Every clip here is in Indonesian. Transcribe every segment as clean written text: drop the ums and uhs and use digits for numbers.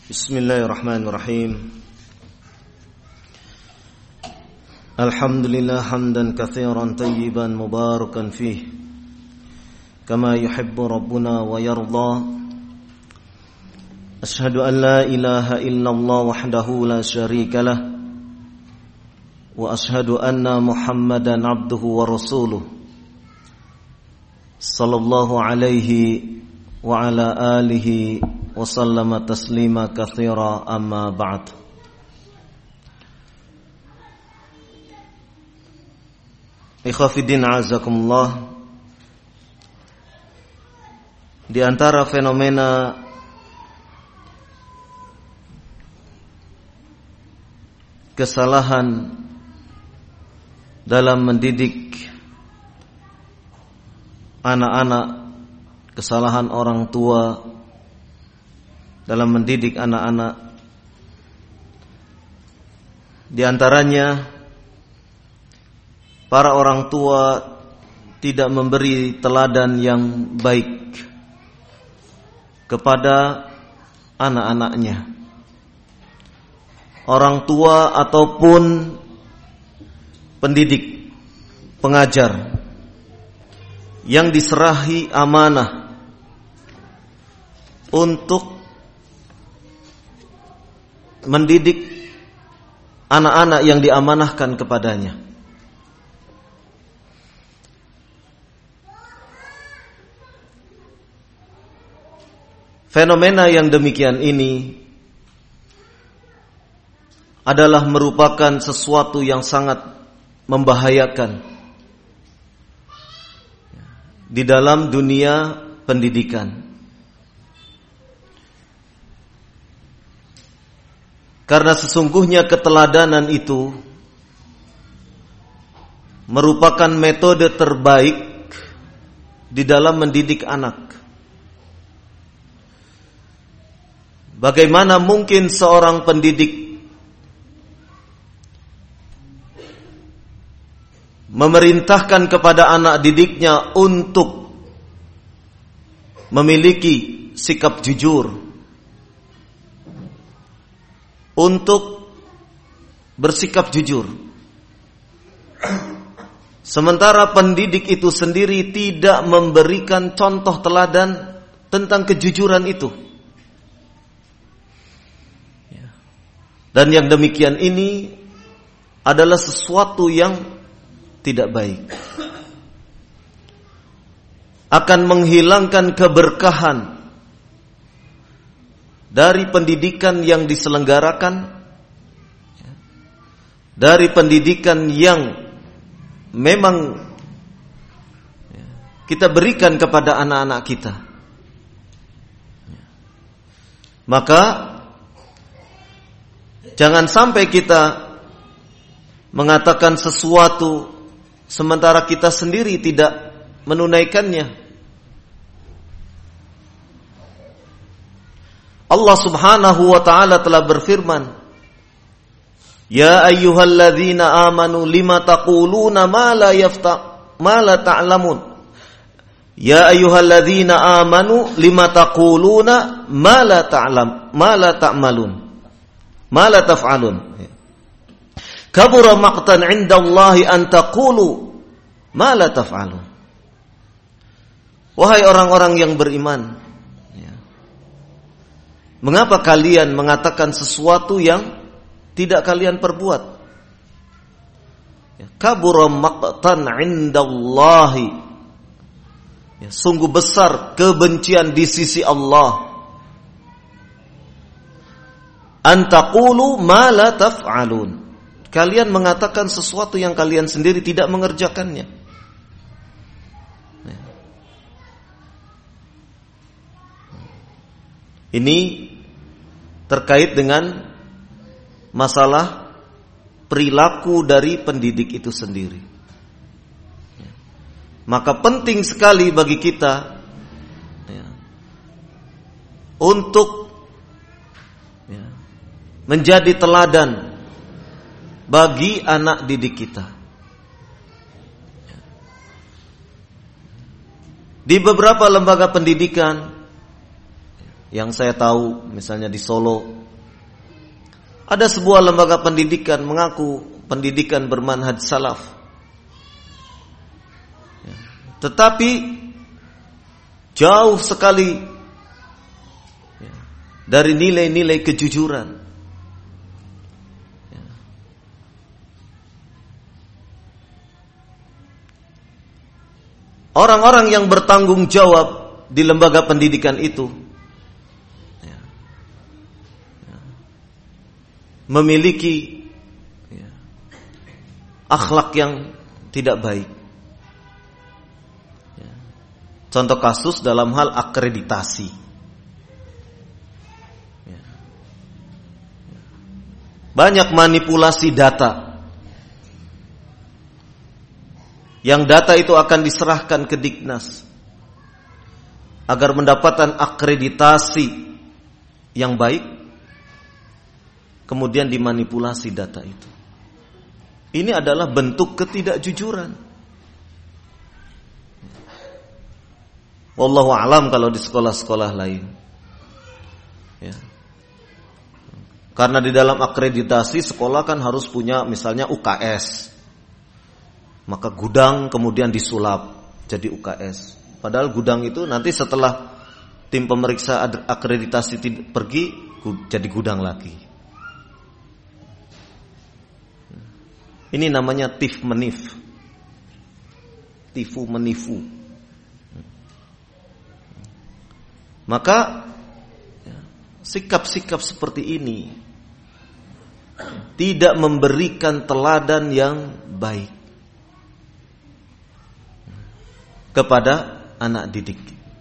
Bismillahirrahmanirrahim. Alhamdulillah hamdan katsiran tayyiban mubarakan fih kama yuhibbu rabbuna wa yarda. Ashhadu an la ilaha illallah wahdahu la syarika lah wa ashhadu anna Muhammadan abduhu wa rasuluh sallallahu alaihi wa ala alihi wa sallama taslima katsira, amma ba'd. Ikhwatiddin azakumullah, di antara fenomena kesalahan dalam mendidik anak-anak, kesalahan orang tua dalam mendidik anak-anak, di antaranya para orang tua tidak memberi teladan yang baik kepada anak-anaknya. Orang tua ataupun pendidik, pengajar yang diserahi amanah untuk mendidik anak-anak yang diamanahkan kepadanya. Fenomena yang demikian ini adalah merupakan sesuatu yang sangat membahayakan di dalam dunia pendidikan. Karena sesungguhnya keteladanan itu merupakan metode terbaik di dalam mendidik anak. Bagaimana mungkin seorang pendidik memerintahkan kepada anak didiknya untuk memiliki sikap jujur, untuk bersikap jujur, sementara pendidik itu sendiri tidak memberikan contoh teladan tentang kejujuran itu. Dan yang demikian ini adalah sesuatu yang tidak baik, akan menghilangkan keberkahan dari pendidikan yang diselenggarakan, dari pendidikan yang memang kita berikan kepada anak-anak kita. Maka jangan sampai kita mengatakan sesuatu sementara kita sendiri tidak menunaikannya. Allah Subhanahu wa ta'ala telah berfirman, Ya ayyuhalladzina amanu lima taquluna ma la ta'lamun. Ya ayyuhalladzina amanu lima taquluna ma la ta'malun. Ma la taf'alun. Kabura maqtan 'indallahi an taqulu ma la taf'alun. Wahai orang-orang yang beriman, mengapa kalian mengatakan sesuatu yang tidak kalian perbuat? Kabura maqtan 'indallahi. Sungguh besar kebencian di sisi Allah. Antaqulu ma la taf'alun. Kalian mengatakan sesuatu yang kalian sendiri tidak mengerjakannya. Ini terkait dengan masalah perilaku dari pendidik itu sendiri. Maka penting sekali bagi kita untuk menjadi teladan bagi anak didik kita. Di beberapa lembaga pendidikan Yang saya tahu misalnya di Solo ada sebuah lembaga pendidikan mengaku pendidikan bermanhaj salaf, tetapi jauh sekali dari nilai-nilai kejujuran. Orang-orang yang bertanggung jawab di lembaga pendidikan itu memiliki akhlak yang tidak baik. Contoh kasus dalam hal akreditasi. Banyak manipulasi data. Yang data itu akan diserahkan ke Dignas agar mendapatkan akreditasi yang baik, kemudian dimanipulasi data itu. Ini adalah bentuk ketidakjujuran. Wallahu a'lam kalau di sekolah-sekolah lain. Ya. Karena di dalam akreditasi sekolah kan harus punya misalnya UKS. Maka gudang kemudian disulap jadi UKS. Padahal gudang itu nanti setelah tim pemeriksa akreditasi pergi jadi gudang lagi. Ini namanya tif menif. Tifu menifu. Maka sikap-sikap seperti ini tidak memberikan teladan yang baik kepada anak didik.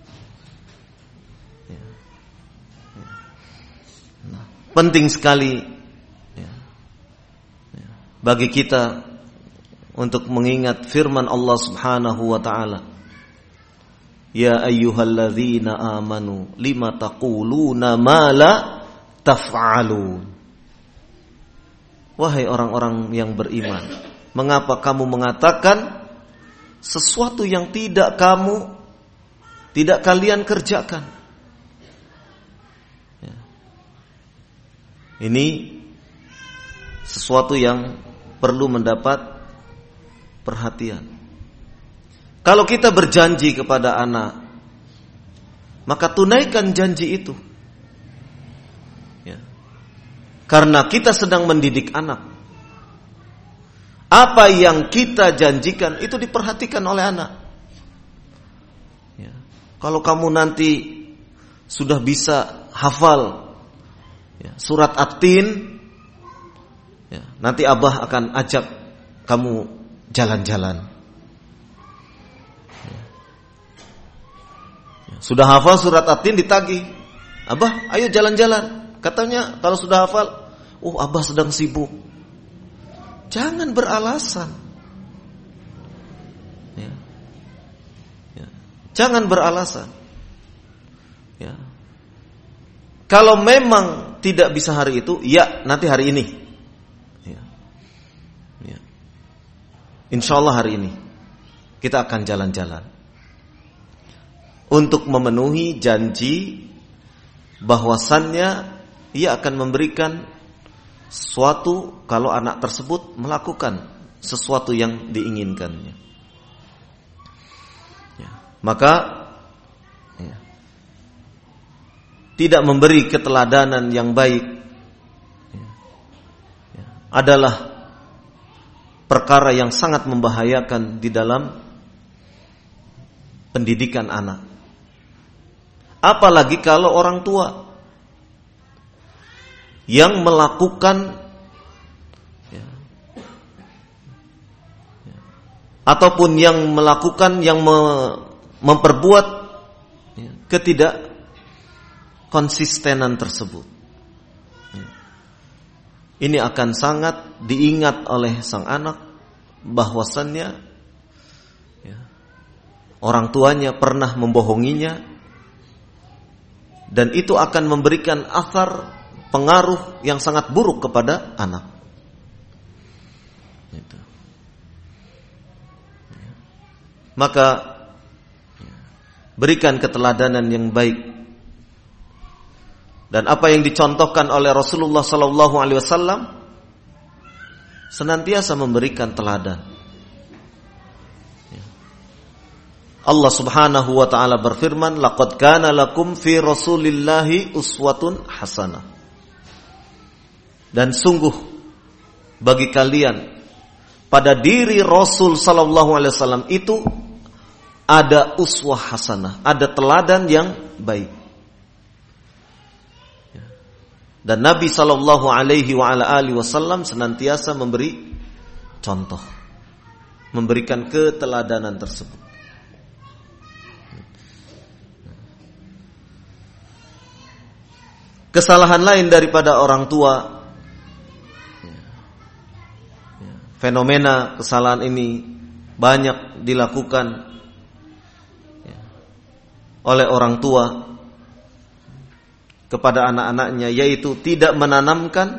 Penting sekali bagi kita untuk mengingat firman Allah Subhanahu wa taala, ya ayyuhalladzina amanu lima taquluna ma la taf'alun. Wahai orang-orang yang beriman, mengapa kamu mengatakan sesuatu yang tidak kalian kerjakan? Ini sesuatu yang perlu mendapat perhatian. Kalau kita berjanji kepada anak, maka tunaikan janji itu. Ya. Karena kita sedang mendidik anak. Apa yang kita janjikan itu diperhatikan oleh anak. Ya. Kalau kamu nanti sudah bisa hafal surat At-Tin, nanti Abah akan ajak kamu jalan-jalan. Sudah hafal surat At-Tin ditagih, Abah ayo jalan-jalan. Katanya kalau sudah hafal, Abah sedang sibuk. Jangan beralasan. Jangan beralasan. Kalau memang tidak bisa hari itu, nanti hari ini. Insya Allah hari ini kita akan jalan-jalan untuk memenuhi janji bahwasannya ia akan memberikan sesuatu kalau anak tersebut melakukan sesuatu yang diinginkannya. Maka tidak memberi keteladanan yang baik adalah perkara yang sangat membahayakan di dalam pendidikan anak. Apalagi kalau orang tua yang melakukan ataupun yang melakukan yang memperbuat ketidakkonsistenan tersebut. Ini akan sangat diingat oleh sang anak bahwasannya orang tuanya pernah membohonginya, dan itu akan memberikan athar pengaruh yang sangat buruk kepada anak. Maka berikan keteladanan yang baik dan apa yang dicontohkan oleh Rasulullah sallallahu alaihi wasallam senantiasa memberikan teladan. Allah Subhanahu wa taala berfirman, "Laqad kana lakum fi Rasulillahi uswatun hasanah." Dan sungguh bagi kalian pada diri Rasul sallallahu alaihi wasallam itu ada uswah hasanah, ada teladan yang baik. Dan Nabi sallallahu alaihi wasallam senantiasa memberi contoh, memberikan keteladanan tersebut. Kesalahan lain daripada orang tua, fenomena kesalahan ini banyak dilakukan oleh orang tua kepada anak-anaknya, yaitu tidak menanamkan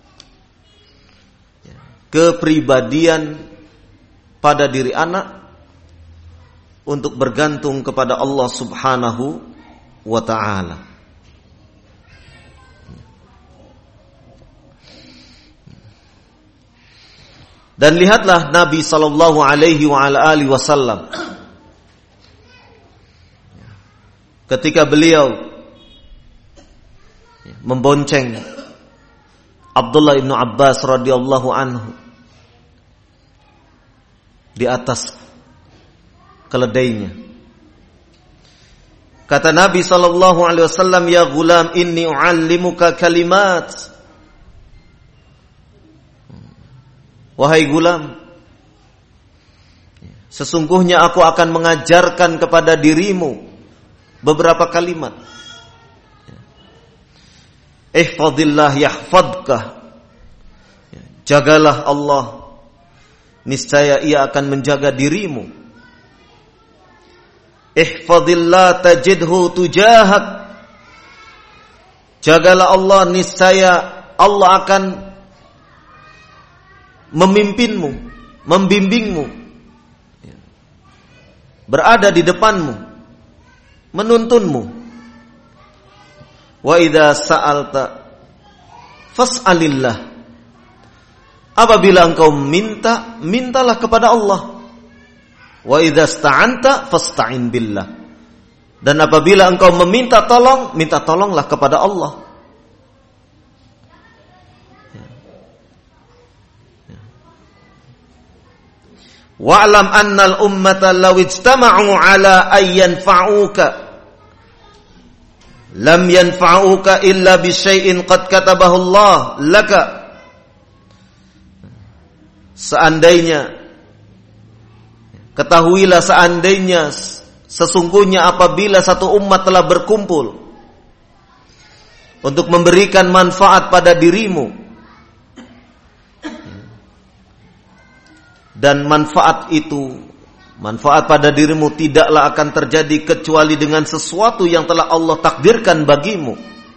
kepribadian pada diri anak untuk bergantung kepada Allah Subhanahu wa ta'ala. Dan lihatlah Nabi sallallahu alaihi wasallam ketika beliau membonceng Abdullah bin Abbas radhiyallahu anhu di atas keledainya. Kata Nabi sallallahu alaihi wasallam, "Ya gulam, inni uallimuka kalimat." Wahai gulam, sesungguhnya aku akan mengajarkan kepada dirimu beberapa kalimat. Ihfadillah yahfadkah. Jagalah Allah, niscaya Ia akan menjaga dirimu. Ihfadillah tajidhu tujahak. Jagalah Allah, niscaya Allah akan memimpinmu, membimbingmu, berada di depanmu, menuntunmu. Wa idza sa'alta fas'alillah. Apabila engkau minta, mintalah kepada Allah. Wa idza sta'anta fasta'in billah. Dan apabila engkau meminta tolong, minta tolonglah kepada Allah. Wa'lam annal ummata law ijtama'u ala ay yanfa'uka lam yanfa'uka illa bi syai'in qad katabahu Allah laka. Ketahuilah seandainya sesungguhnya apabila satu umat telah berkumpul untuk memberikan manfaat pada dirimu, dan manfaat pada dirimu tidaklah akan terjadi kecuali dengan sesuatu yang telah Allah takdirkan bagimu.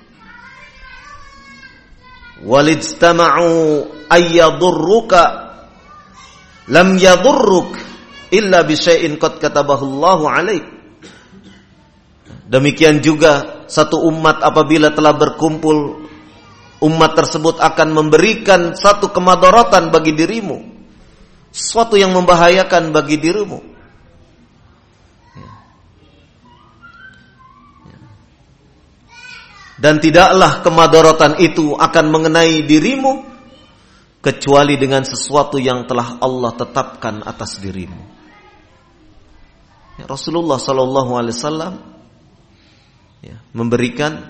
Walijtama'u ayyadurruka lam yadurruk illa bisyai'in qad katabahu Allahu 'alaik. Demikian juga satu umat apabila telah berkumpul, umat tersebut akan memberikan satu kemadaratan bagi dirimu, sesuatu yang membahayakan bagi dirimu. Dan tidaklah kemadaratan itu akan mengenai dirimu kecuali dengan sesuatu yang telah Allah tetapkan atas dirimu. Rasulullah sallallahu alaihi wasallam memberikan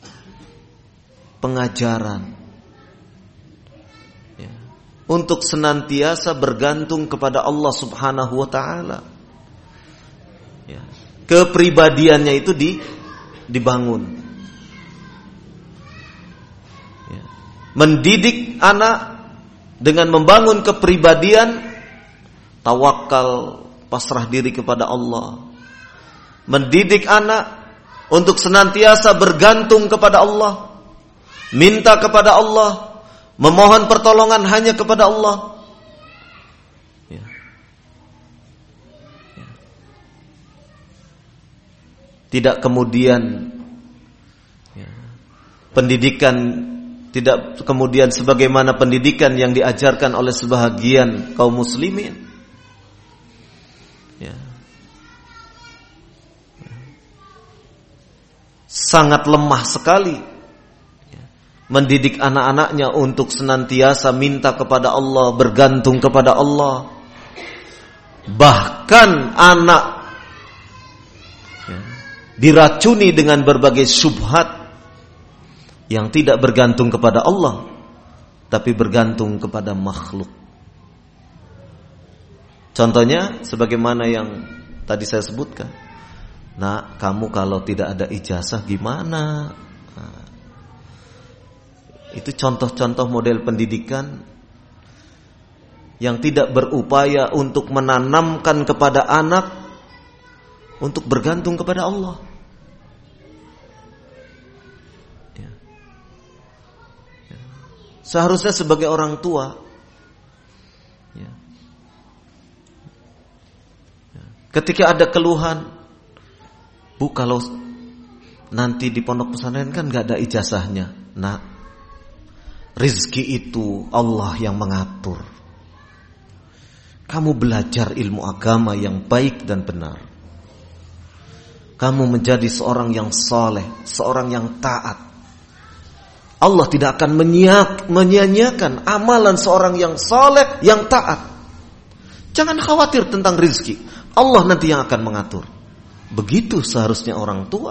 pengajaran untuk senantiasa bergantung kepada Allah Subhanahu wa ta'ala. Kepribadiannya itu dibangun. Mendidik anak dengan membangun kepribadian tawakal, pasrah diri kepada Allah. Mendidik anak untuk senantiasa bergantung kepada Allah, minta kepada Allah, memohon pertolongan hanya kepada Allah. Tidak kemudian pendidikan tidak kemudian sebagaimana pendidikan yang diajarkan oleh sebahagian kaum muslimin. Ya. Sangat lemah sekali mendidik anak-anaknya untuk senantiasa minta kepada Allah, bergantung kepada Allah. Bahkan anak diracuni dengan berbagai syubhat yang tidak bergantung kepada Allah, tapi bergantung kepada makhluk. Contohnya sebagaimana yang tadi saya sebutkan. Nah, kamu kalau tidak ada ijazah gimana? Nah, itu contoh-contoh model pendidikan yang tidak berupaya untuk menanamkan kepada anak untuk bergantung kepada Allah. Ya. Ya. Seharusnya sebagai orang tua, ya. Ya. Ketika ada keluhan, Bu, kalau nanti di pondok pesantren kan gak ada ijazahnya. Nah, rizki itu Allah yang mengatur. Kamu belajar ilmu agama yang baik dan benar. Kamu menjadi seorang yang saleh, seorang yang taat. Allah tidak akan menyia-nyiakan amalan seorang yang saleh, yang taat. Jangan khawatir tentang rizki. Allah nanti yang akan mengatur. Begitu seharusnya orang tua.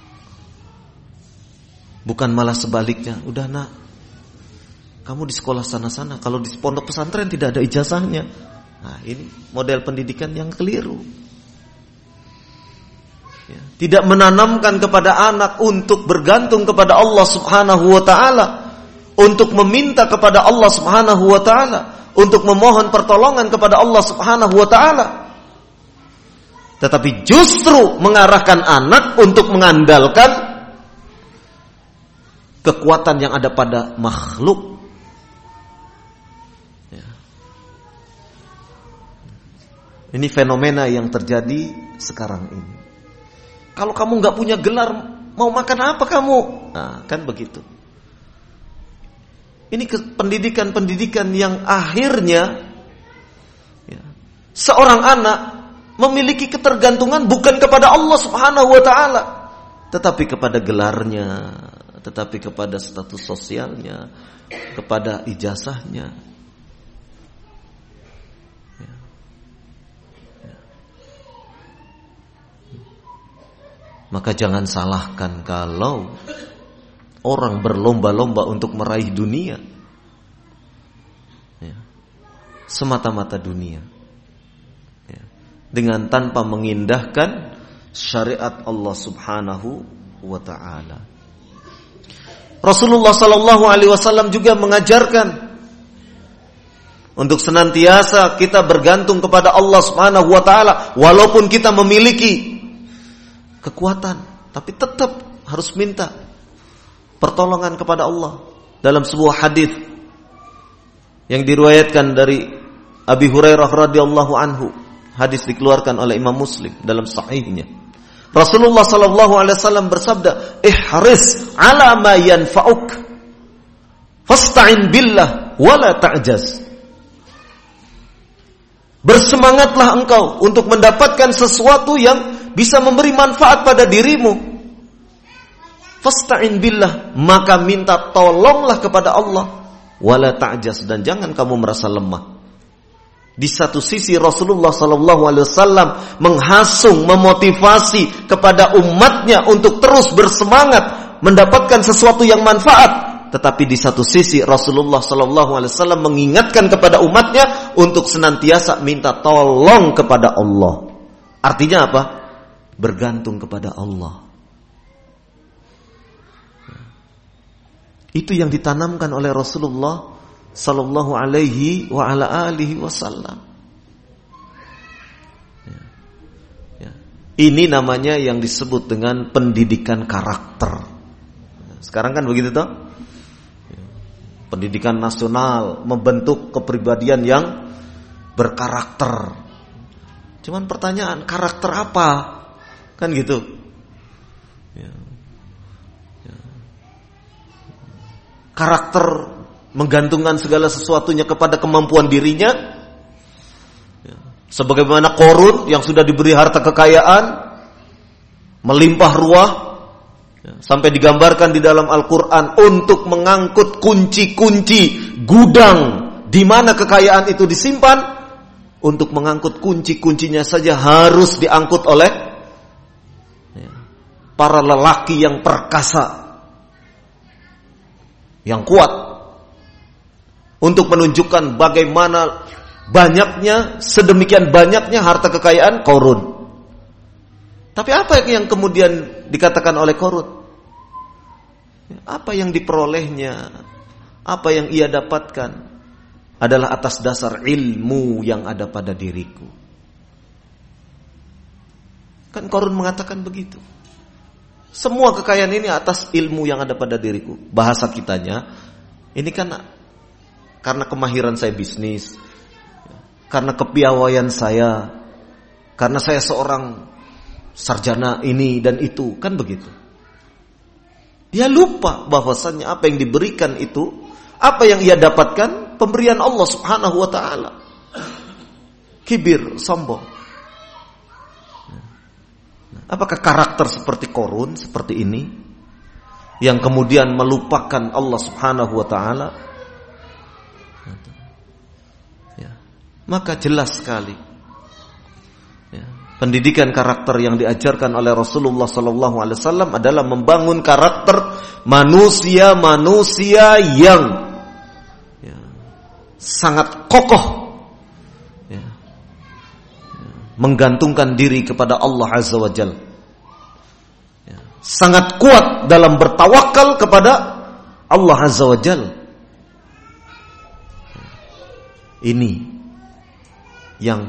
Bukan malah sebaliknya. Udah nak, kamu di sekolah sana-sana. Kalau di pondok pesantren tidak ada ijazahnya. Nah, ini model pendidikan yang keliru. Ya. Tidak menanamkan kepada anak untuk bergantung kepada Allah Subhanahu wa ta'ala, untuk meminta kepada Allah Subhanahu wa ta'ala, untuk memohon pertolongan kepada Allah Subhanahu wa ta'ala. Tetapi justru mengarahkan anak untuk mengandalkan kekuatan yang ada pada makhluk. Ini fenomena yang terjadi sekarang ini. Kalau kamu gak punya gelar, mau makan apa kamu? Nah, kan begitu. Ini pendidikan-pendidikan yang akhirnya ya, seorang anak memiliki ketergantungan bukan kepada Allah Subhanahu wa ta'ala, tetapi kepada gelarnya, tetapi kepada status sosialnya, kepada ijazahnya. Maka jangan salahkan kalau orang berlomba-lomba untuk meraih dunia, ya, semata-mata dunia, ya, dengan tanpa mengindahkan syariat Allah Subhanahu wa ta'ala. Rasulullah sallallahu alaihi wasallam juga mengajarkan untuk senantiasa kita bergantung kepada Allah Subhanahu wa ta'ala, walaupun kita memiliki kekuatan, tapi tetap harus minta pertolongan kepada Allah. Dalam sebuah hadis yang diriwayatkan dari Abi Hurairah radhiyallahu anhu, hadis dikeluarkan oleh Imam Muslim dalam sahihnya, Rasulullah sallallahu alaihi wasallam bersabda, "Ihris 'ala ma yanfa'uk, fasta'in billah wa la ta'jaz." Bersemangatlah engkau untuk mendapatkan sesuatu yang bisa memberi manfaat pada dirimu. Fasta'in billah, maka minta tolonglah kepada Allah. Wala ta'jaz, dan jangan kamu merasa lemah. Di satu sisi Rasulullah sallallahu alaihi wasallam menghasung, memotivasi kepada umatnya untuk terus bersemangat mendapatkan sesuatu yang manfaat. Tetapi di satu sisi Rasulullah sallallahu alaihi wasallam mengingatkan kepada umatnya untuk senantiasa minta tolong kepada Allah. Artinya apa? Bergantung kepada Allah. Itu yang ditanamkan oleh Rasulullah sallallahu alaihi wa ala alihi wasallam. Ini namanya yang disebut dengan pendidikan karakter. Sekarang kan begitu toh? Pendidikan nasional membentuk kepribadian yang berkarakter. Cuman pertanyaan, karakter apa? Kan gitu. Ya. Ya. karakter, menggantungkan segala sesuatunya kepada kemampuan dirinya. Sebagaimana Qarun yang sudah diberi harta kekayaan, melimpah ruah, sampai digambarkan di dalam Al-Quran untuk mengangkut kunci-kunci gudang di mana kekayaan itu disimpan. Untuk mengangkut kunci-kuncinya saja harus diangkut oleh para lelaki yang perkasa, yang kuat, untuk menunjukkan bagaimana banyaknya, sedemikian banyaknya harta kekayaan Qarun. Tapi apa yang kemudian dikatakan oleh Qarun? Apa yang diperolehnya, apa yang ia dapatkan adalah atas dasar ilmu yang ada pada diriku. Kan Qarun mengatakan begitu. Semua kekayaan ini atas ilmu yang ada pada diriku. Bahasa kitanya, ini kan karena kemahiran saya bisnis, karena kepiawaian saya, karena saya seorang sarjana ini dan itu, kan begitu. Dia lupa bahwasannya apa yang diberikan itu, apa yang ia dapatkan, pemberian Allah Subhanahu wa ta'ala. Kibir, sombong. Apakah karakter seperti Qarun, seperti ini, yang kemudian melupakan Allah Subhanahu wa ta'ala? Maka jelas sekali pendidikan karakter yang diajarkan oleh Rasulullah SAW adalah membangun karakter manusia-manusia yang sangat kokoh, menggantungkan diri kepada Allah Azza wa Jalla, sangat kuat dalam bertawakal kepada Allah Azza wa Jalla. Ini yang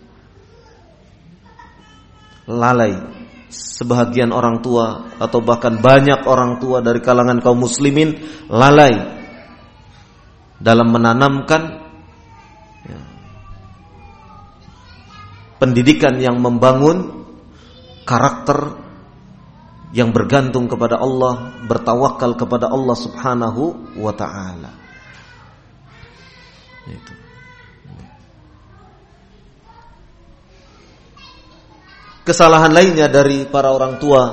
lalai sebahagian orang tua, atau bahkan banyak orang tua dari kalangan kaum muslimin lalai dalam menanamkan pendidikan yang membangun karakter yang bergantung kepada Allah, bertawakal kepada Allah Subhanahu wa ta'ala. Itu. Kesalahan lainnya dari para orang tua,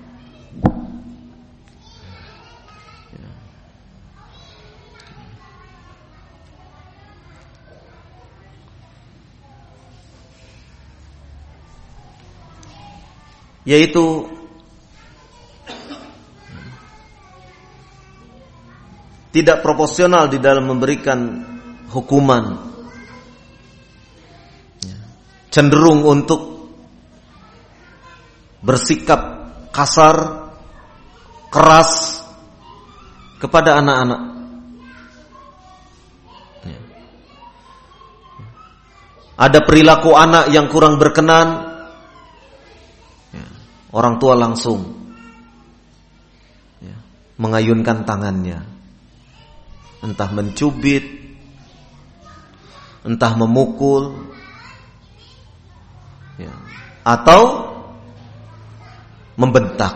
yaitu tidak proporsional di dalam memberikan hukuman, cenderung untuk bersikap kasar, keras kepada anak-anak. Ada perilaku anak yang kurang berkenan, orang tua langsung mengayunkan tangannya, entah mencubit, entah memukul, atau membentak,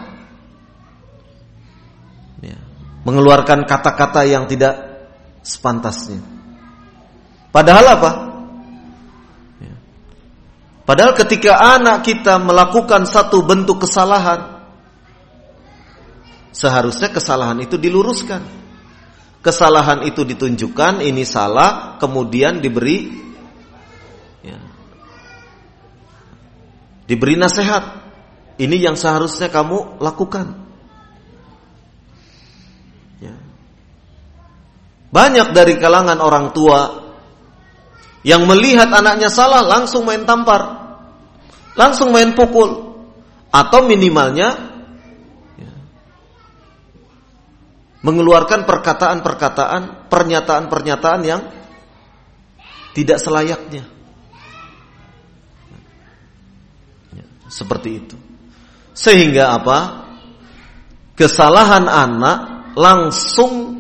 mengeluarkan kata-kata yang tidak sepantasnya. Padahal apa? Padahal ketika anak kita melakukan satu bentuk kesalahan, seharusnya kesalahan itu diluruskan. Kesalahan itu ditunjukkan, ini salah, kemudian diberi nasihat. Ini yang seharusnya kamu lakukan. Banyak dari kalangan orang tua yang melihat anaknya salah langsung main tampar, langsung main pukul, atau minimalnya mengeluarkan perkataan-perkataan, pernyataan-pernyataan yang tidak selayaknya. Seperti itu. Sehingga apa? Kesalahan anak langsung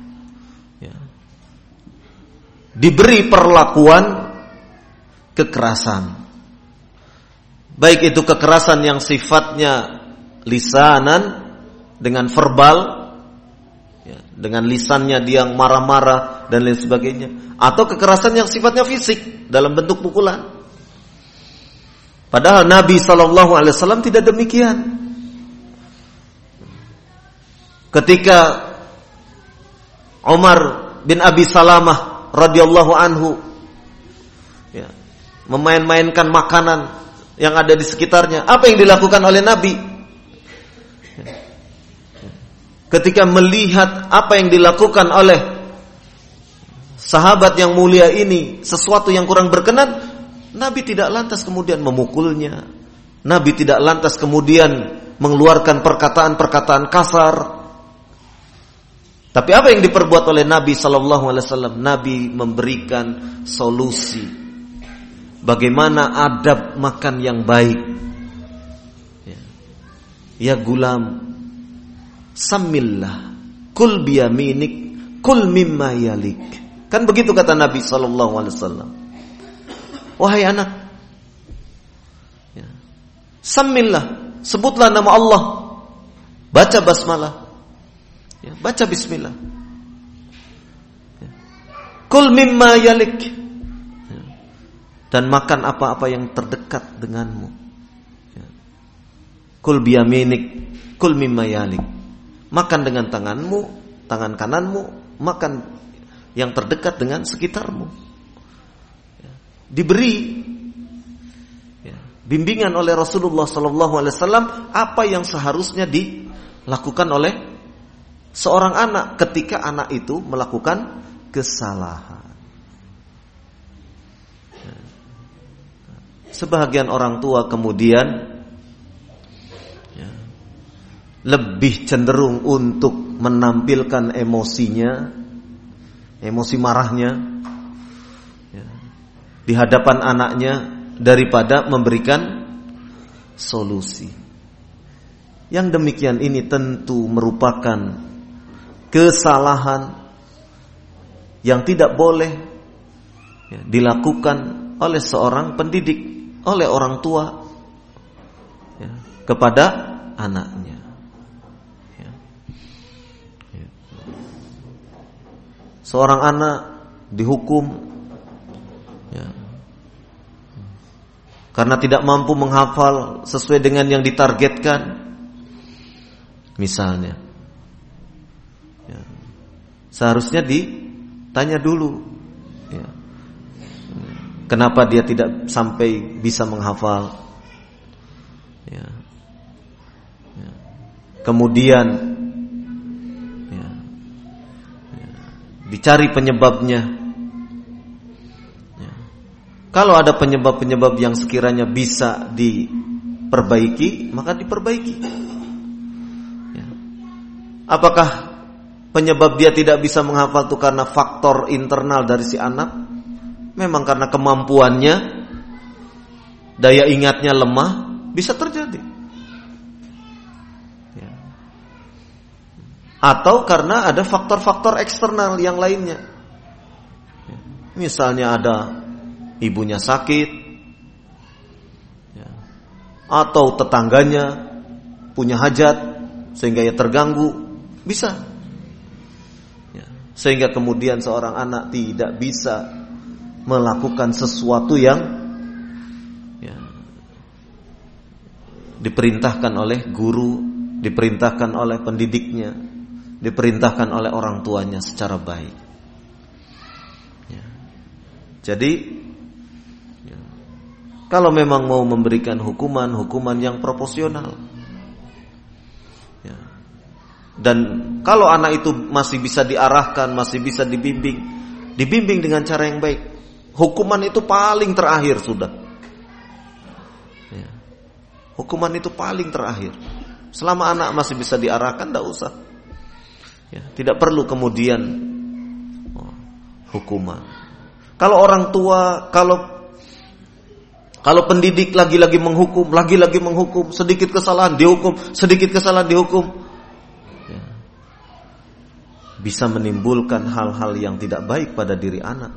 diberi perlakuan kekerasan. Baik itu kekerasan yang sifatnya lisanan dengan verbal, dengan lisannya dia yang marah-marah dan lain sebagainya, atau kekerasan yang sifatnya fisik dalam bentuk pukulan. Padahal Nabi SAW tidak demikian. Ketika Umar bin Abi Salamah radhiyallahu anhu memain-mainkan makanan yang ada di sekitarnya, apa yang dilakukan oleh Nabi? Ketika melihat apa yang dilakukan oleh sahabat yang mulia ini, sesuatu yang kurang berkenan, Nabi tidak lantas kemudian memukulnya. Nabi tidak lantas kemudian mengeluarkan perkataan-perkataan kasar. Tapi apa yang diperbuat oleh Nabi sallallahu alaihi wasallam? Nabi memberikan solusi bagaimana adab makan yang baik. Ya gulam, samillah, kul biyaminik, kul mimma yalik. Kan begitu kata Nabi sallallahu alaihi wasallam. Wahai anak, samillah, sebutlah nama Allah, baca basmalah, baca bismillah, kul mimma yalik, dan makan apa-apa yang terdekat denganmu. Kul biyaminik, kul mimma yalik, makan dengan tanganmu, tangan kananmu, makan yang terdekat dengan sekitarmu. Diberi bimbingan oleh Rasulullah SAW apa yang seharusnya dilakukan oleh seorang anak ketika anak itu melakukan kesalahan. Sebahagian orang tua kemudian lebih cenderung untuk menampilkan emosinya, emosi marahnya di hadapan anaknya daripada memberikan solusi. Yang demikian ini tentu merupakan kesalahan yang tidak boleh dilakukan oleh seorang pendidik, oleh orang tua kepada anaknya. Seorang anak dihukum karena tidak mampu menghafal sesuai dengan yang ditargetkan, misalnya, seharusnya ditanya dulu, kenapa dia tidak sampai bisa menghafal. Kemudian dicari penyebabnya. Kalau ada penyebab-penyebab yang sekiranya bisa diperbaiki, maka diperbaiki. Apakah penyebab dia tidak bisa menghafal itu karena faktor internal dari si anak? Memang karena kemampuannya, daya ingatnya lemah, bisa terjadi. Atau karena ada faktor-faktor eksternal yang lainnya. Misalnya ada ibunya sakit, atau tetangganya punya hajat sehingga ia terganggu, bisa. Sehingga kemudian seorang anak tidak bisa melakukan sesuatu yang diperintahkan oleh guru, diperintahkan oleh pendidiknya, diperintahkan oleh orang tuanya secara baik. Jadi kalau memang mau memberikan hukuman yang proporsional, dan kalau anak itu masih bisa diarahkan, masih bisa dibimbing dengan cara yang baik, hukuman itu paling terakhir sudah. Hukuman itu paling terakhir. Selama anak masih bisa diarahkan, tidak usah. Tidak perlu kemudian hukuman. Kalau orang tua, kalau pendidik lagi-lagi menghukum, sedikit kesalahan dihukum, bisa menimbulkan hal-hal yang tidak baik pada diri anak.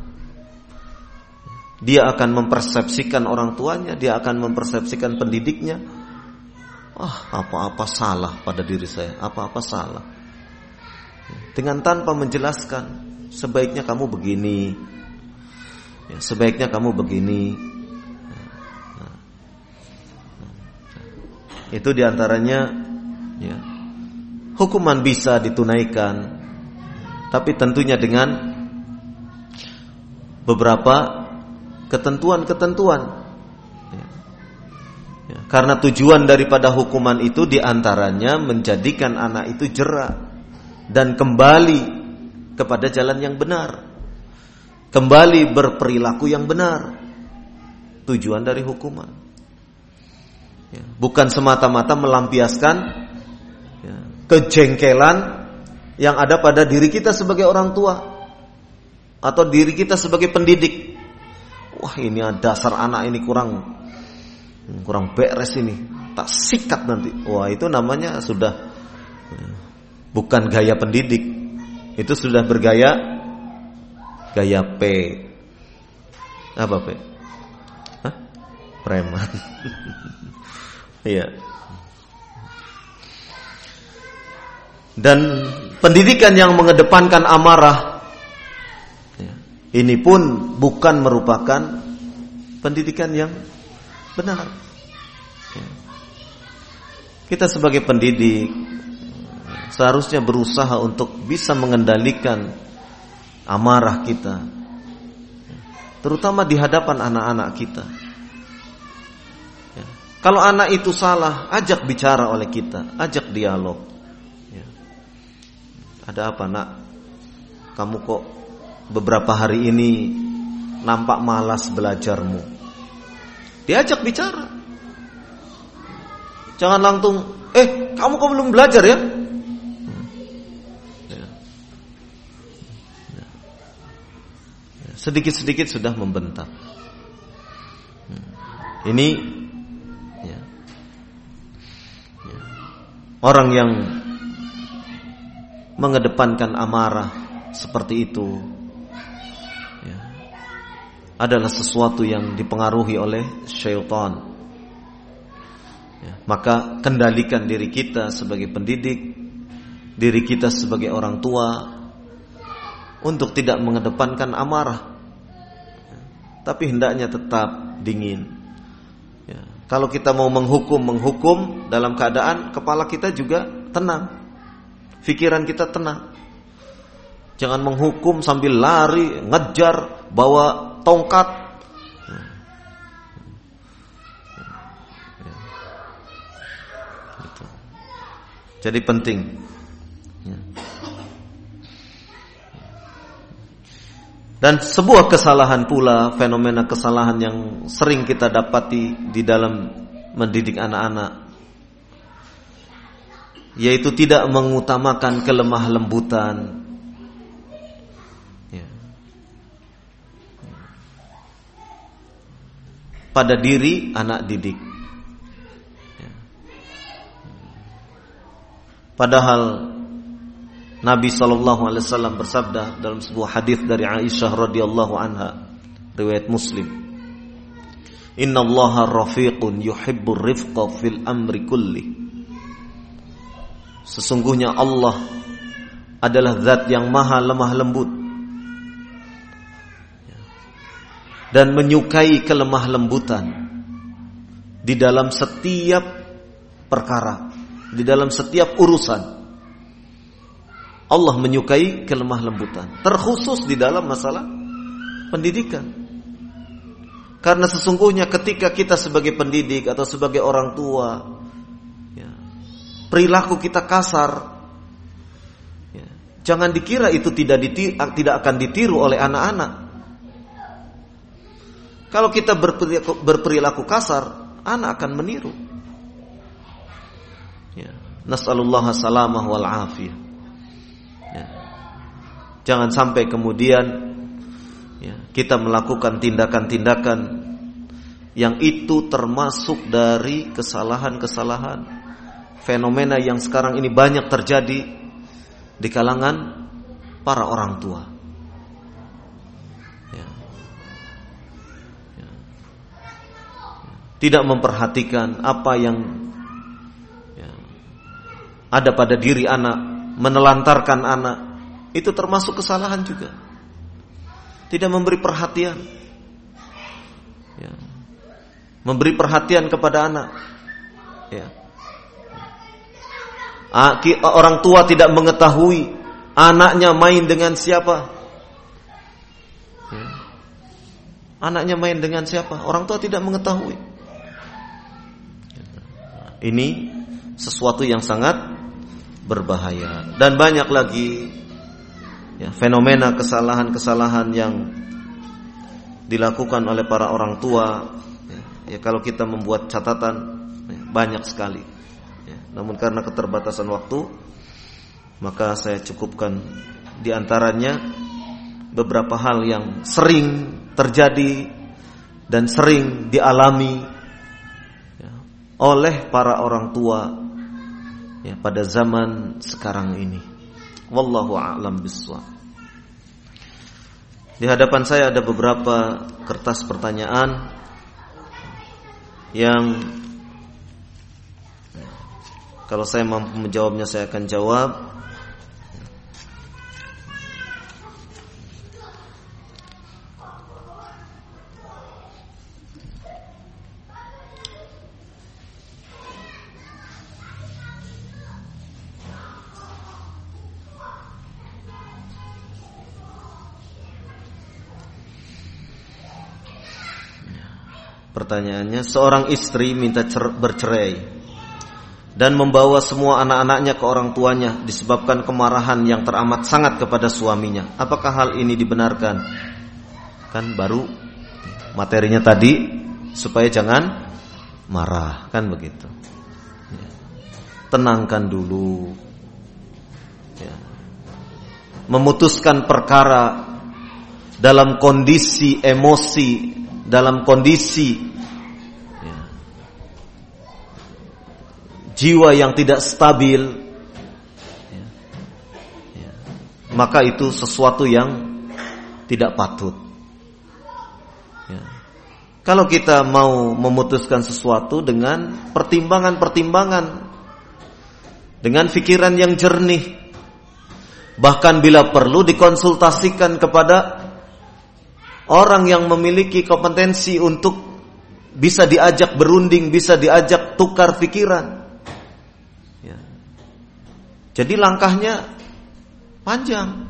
Dia akan mempersepsikan orang tuanya, dia akan mempersepsikan pendidiknya, apa-apa salah pada diri saya, apa-apa salah. dengan tanpa menjelaskan sebaiknya kamu begini, sebaiknya kamu begini. Itu diantaranya ya, hukuman bisa ditunaikan, tapi tentunya dengan beberapa ketentuan-ketentuan. Ya, karena tujuan daripada hukuman itu diantaranya menjadikan anak itu jera dan kembali kepada jalan yang benar, kembali berperilaku yang benar. Tujuan dari hukuman bukan semata-mata melampiaskan kejengkelan yang ada pada diri kita sebagai orang tua atau diri kita sebagai pendidik. Wah, ini dasar anak ini kurang beres ini, tak sikat nanti. Wah, itu namanya sudah bukan gaya pendidik, itu sudah gaya P. Apa P? Hah? Preman. Iya. Dan pendidikan yang mengedepankan amarah, ini pun bukan merupakan pendidikan yang benar. Kita sebagai pendidik seharusnya berusaha untuk bisa mengendalikan amarah kita, terutama di hadapan anak-anak kita. Kalau anak itu salah, ajak bicara oleh kita, ajak dialog. Ada apa nak? Kamu kok beberapa hari ini nampak malas belajarmu? Diajak bicara. Jangan langsung, kamu kok belum belajar ya? Sedikit-sedikit sudah membentak. Ini orang yang mengedepankan amarah seperti itu adalah sesuatu yang dipengaruhi oleh syaitan. Maka kendalikan diri kita sebagai pendidik, diri kita sebagai orang tua, untuk tidak mengedepankan amarah, tapi hendaknya tetap dingin. Kalau kita mau menghukum dalam keadaan kepala kita juga tenang, pikiran kita tenang. Jangan menghukum sambil lari, ngejar, bawa tongkat. Jadi penting. Dan sebuah kesalahan pula, fenomena kesalahan yang sering kita dapati di dalam mendidik anak-anak, yaitu tidak mengutamakan kelemah lembutan. Pada diri anak didik. Padahal Nabi SAW bersabda dalam sebuah hadis dari Aisyah radhiyallahu anha, riwayat Muslim, Innallaha rafiqun yuhibbur rifqa fil amri kulli. Sesungguhnya Allah adalah zat yang maha lemah lembut dan menyukai kelemah lembutan di dalam setiap perkara, di dalam setiap urusan. Allah menyukai kelemah lembutan, terkhusus di dalam masalah pendidikan. Karena sesungguhnya ketika kita sebagai pendidik atau sebagai orang tua, perilaku kita kasar, jangan dikira itu tidak akan ditiru oleh anak-anak. Kalau kita berperilaku kasar, anak akan meniru. Nas'alullah salamah wal afiyah. Jangan sampai kemudian kita melakukan tindakan-tindakan yang itu termasuk dari kesalahan-kesalahan, fenomena yang sekarang ini banyak terjadi di kalangan para orang tua. Tidak memperhatikan apa yang ada pada diri anak, menelantarkan anak, itu termasuk kesalahan juga. Tidak memberi perhatian, ya. Memberi perhatian kepada anak, ya. Orang tua tidak mengetahui anaknya main dengan siapa, ya. Anaknya main dengan siapa, orang tua tidak mengetahui. Ini sesuatu yang sangat berbahaya. Dan banyak lagi, ya, fenomena kesalahan-kesalahan yang dilakukan oleh para orang tua. Ya, kalau kita membuat catatan, ya, banyak sekali. Ya, namun karena keterbatasan waktu, maka saya cukupkan di antaranya beberapa hal yang sering terjadi dan sering dialami, ya, oleh para orang tua, ya, pada zaman sekarang ini. Wallahu a'lam bishawab. Di hadapan saya ada beberapa kertas pertanyaan yang kalau saya mampu menjawabnya saya akan jawab. Pertanyaannya, seorang istri minta bercerai dan membawa semua anak-anaknya ke orang tuanya disebabkan kemarahan yang teramat sangat kepada suaminya. Apakah hal ini dibenarkan? Kan baru materinya tadi, supaya jangan marah, kan begitu. Ya. Tenangkan dulu, ya. Memutuskan perkara dalam kondisi emosi, dalam kondisi, ya, jiwa yang tidak stabil, ya, ya, maka itu sesuatu yang tidak patut, ya. Kalau kita mau memutuskan sesuatu dengan pertimbangan-pertimbangan, dengan pikiran yang jernih, bahkan bila perlu dikonsultasikan kepada orang yang memiliki kompetensi untuk bisa diajak berunding, bisa diajak tukar pikiran, ya. Jadi langkahnya panjang.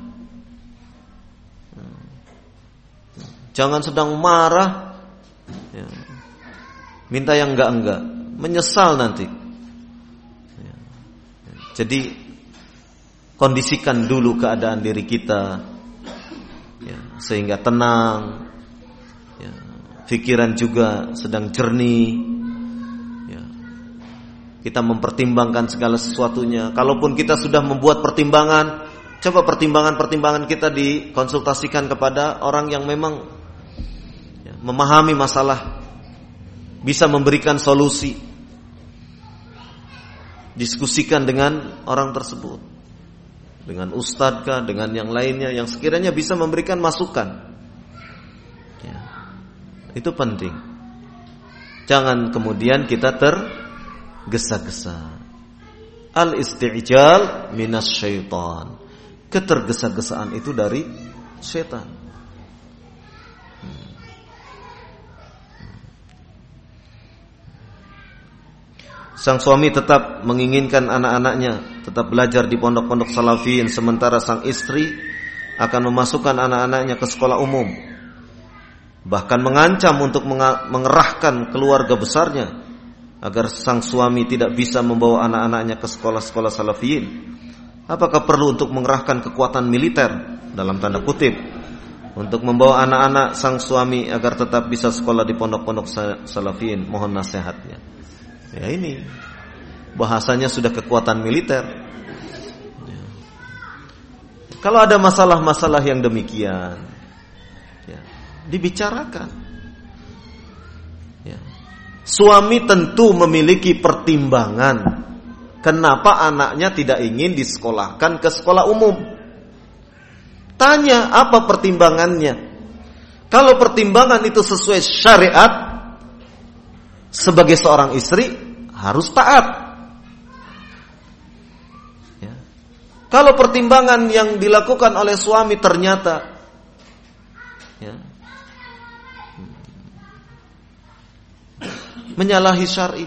Jangan sedang marah, ya, minta yang enggak-enggak, menyesal nanti, ya. Jadi kondisikan dulu keadaan diri kita, ya, sehingga tenang, ya, pikiran juga sedang jernih, ya. Kita mempertimbangkan segala sesuatunya. Kalaupun kita sudah membuat pertimbangan, coba pertimbangan-pertimbangan kita dikonsultasikan kepada orang yang memang, ya, memahami masalah, bisa memberikan solusi. Diskusikan dengan orang tersebut, dengan ustadz kah, dengan yang lainnya yang sekiranya bisa memberikan masukan, ya. Itu penting. Jangan kemudian kita tergesa-gesa. Al-isti'jal minas syaitan. Ketergesa-gesaan itu dari syaitan. Sang suami tetap menginginkan anak-anaknya tetap belajar di pondok-pondok salafiyin, sementara sang istri akan memasukkan anak-anaknya ke sekolah umum, bahkan mengancam untuk mengerahkan keluarga besarnya agar sang suami tidak bisa membawa anak-anaknya ke sekolah-sekolah salafiyin. Apakah perlu untuk mengerahkan kekuatan militer dalam tanda kutip untuk membawa anak-anak sang suami agar tetap bisa sekolah di pondok-pondok salafiyin? Mohon nasihatnya. Ya, ini bahasanya sudah kekuatan militer. Ya. Kalau ada masalah-masalah yang demikian, ya, dibicarakan. Ya. Suami tentu memiliki pertimbangan kenapa anaknya tidak ingin disekolahkan ke sekolah umum. Tanya apa pertimbangannya. Kalau pertimbangan itu sesuai syariat, sebagai seorang istri harus taat, ya. Kalau pertimbangan yang dilakukan oleh suami ternyata menyalahi syar'i,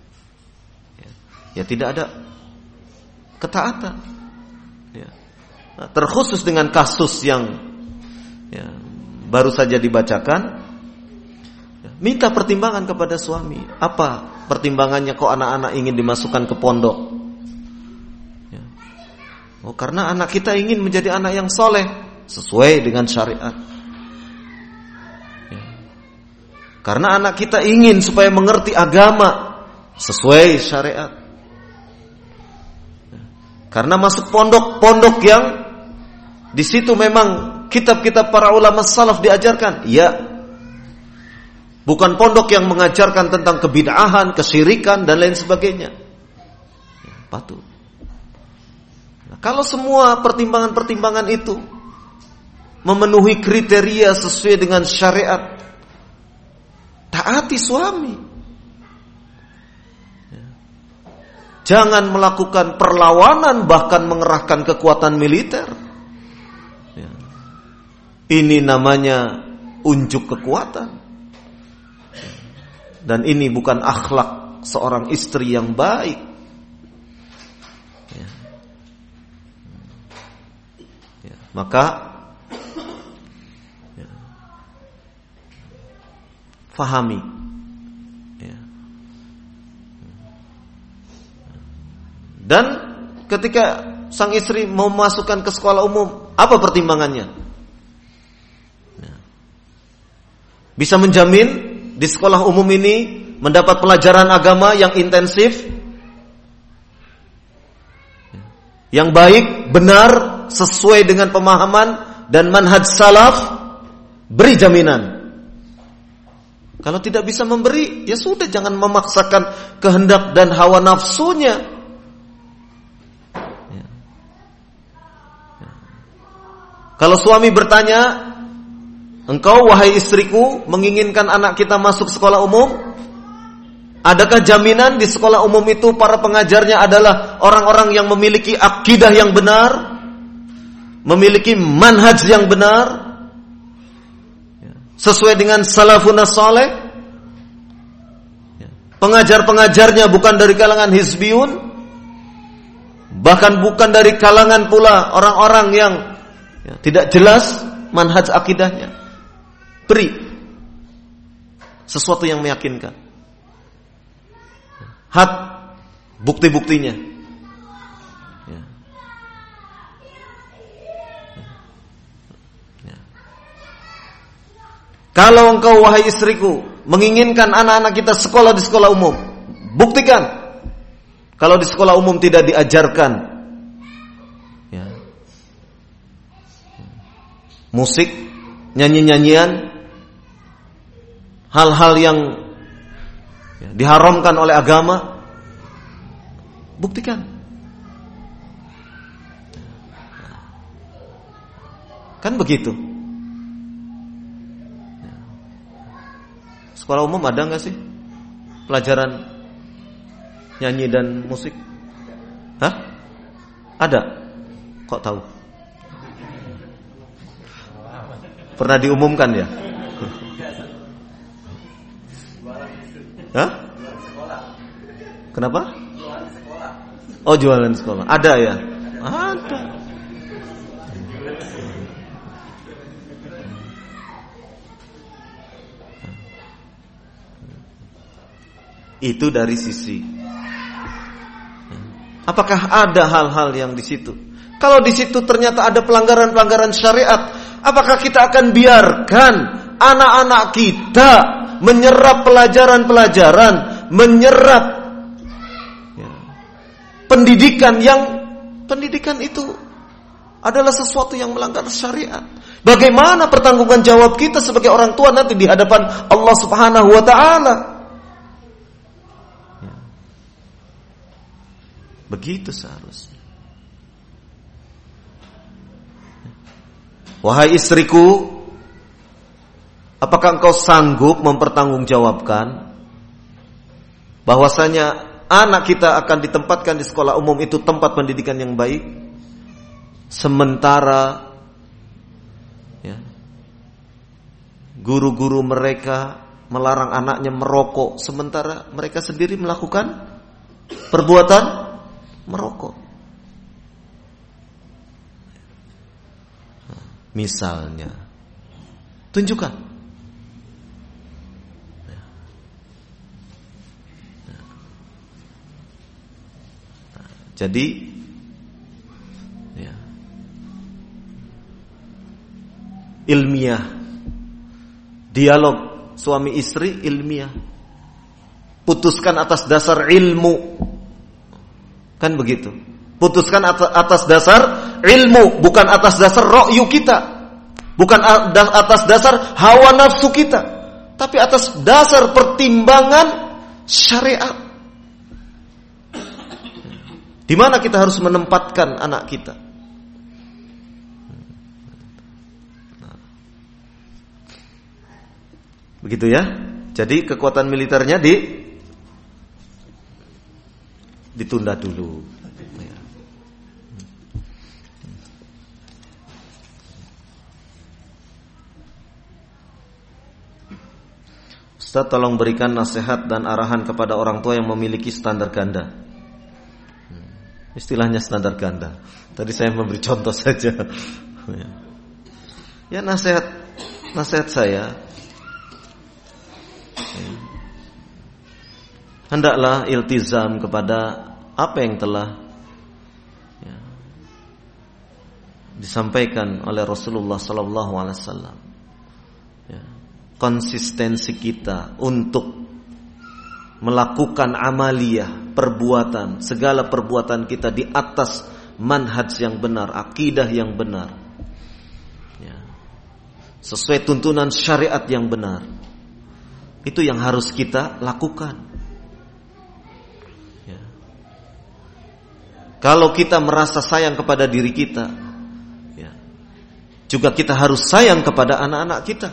ya tidak ada ketaatan. Terkhusus dengan kasus yang baru saja dibacakan, minta pertimbangan kepada suami. Apa pertimbangannya kok anak-anak ingin dimasukkan ke pondok? Oh, karena anak kita ingin menjadi anak yang soleh sesuai dengan syariat. Karena anak kita ingin supaya mengerti agama sesuai syariat. Karena masuk pondok-pondok yang di situ memang kitab-kitab para ulama salaf diajarkan. Ya, bukan pondok yang mengajarkan tentang kebid'ahan, kesyirikan dan lain sebagainya. Patut. Nah, kalau semua pertimbangan-pertimbangan itu memenuhi kriteria sesuai dengan syariat, taati suami. Jangan melakukan perlawanan, bahkan mengerahkan kekuatan militer. Ini namanya unjuk kekuatan. Dan ini bukan akhlak seorang istri yang baik. Maka fahami. Dan ketika sang istri mau masukkan ke sekolah umum, apa pertimbangannya? Bisa menjamin di sekolah umum ini mendapat pelajaran agama yang intensif, yang baik, benar, sesuai dengan pemahaman dan manhaj salaf, beri jaminan. Kalau tidak bisa memberi, ya sudah, jangan memaksakan kehendak dan hawa nafsunya. Kalau suami bertanya, engkau wahai istriku menginginkan anak kita masuk sekolah umum, adakah jaminan di sekolah umum itu para pengajarnya adalah orang-orang yang memiliki akidah yang benar, memiliki manhaj yang benar, sesuai dengan salafun saleh? Pengajar-pengajarnya bukan dari kalangan hizbiyun, bahkan bukan dari kalangan pula orang-orang yang tidak jelas manhaj akidahnya. Beri sesuatu yang meyakinkan. Bukti-buktinya. Kalau engkau wahai istriku menginginkan anak-anak kita sekolah di sekolah umum, buktikan. Kalau di sekolah umum tidak diajarkan musik, nyanyi-nyanyian, hal-hal yang diharamkan oleh agama, buktikan. Kan begitu. Sekolah umum ada nggak sih pelajaran nyanyi dan musik? Hah? Ada? Kok tahu? Pernah diumumkan ya? Hah? Kenapa? Oh, jualan sekolah. Ada ya? Ada. Itu dari sisi. Apakah ada hal-hal yang di situ? Kalau di situ ternyata ada pelanggaran-pelanggaran syariat, apakah kita akan biarkan anak-anak kita menyerap pelajaran-pelajaran, menyerap pendidikan itu adalah sesuatu yang melanggar syariat? Bagaimana pertanggungjawaban jawab kita sebagai orang tua nanti di hadapan Allah Subhanahu wa taala? Begitu seharusnya. Wahai istriku, apakah engkau sanggup mempertanggungjawabkan bahwasanya anak kita akan ditempatkan di sekolah umum itu tempat pendidikan yang baik? sementara ya, guru-guru mereka melarang anaknya merokok, sementara mereka sendiri melakukan perbuatan merokok. Misalnya, tunjukkan. Jadi, ya, ilmiah, dialog suami istri ilmiah, putuskan atas dasar ilmu, kan begitu. Putuskan atas dasar ilmu, bukan atas dasar ra'yu kita, bukan atas dasar hawa nafsu kita, tapi atas dasar pertimbangan syariat. Di mana kita harus menempatkan anak kita? Begitu ya. Jadi kekuatan militernya ditunda dulu. Ustaz, tolong berikan nasihat dan arahan kepada orang tua yang memiliki standar ganda. Istilahnya standar ganda. Tadi saya memberi contoh saja. Ya, nasihat saya, hendaklah iltizam kepada apa yang telah disampaikan oleh Rasulullah sallallahu alaihi wasallam. Konsistensi kita untuk melakukan amaliyah, perbuatan, segala perbuatan kita di atas manhaj yang benar, akidah yang benar, sesuai tuntunan syariat yang benar. Itu yang harus kita lakukan. Kalau kita merasa sayang kepada diri kita, juga kita harus sayang kepada anak-anak kita.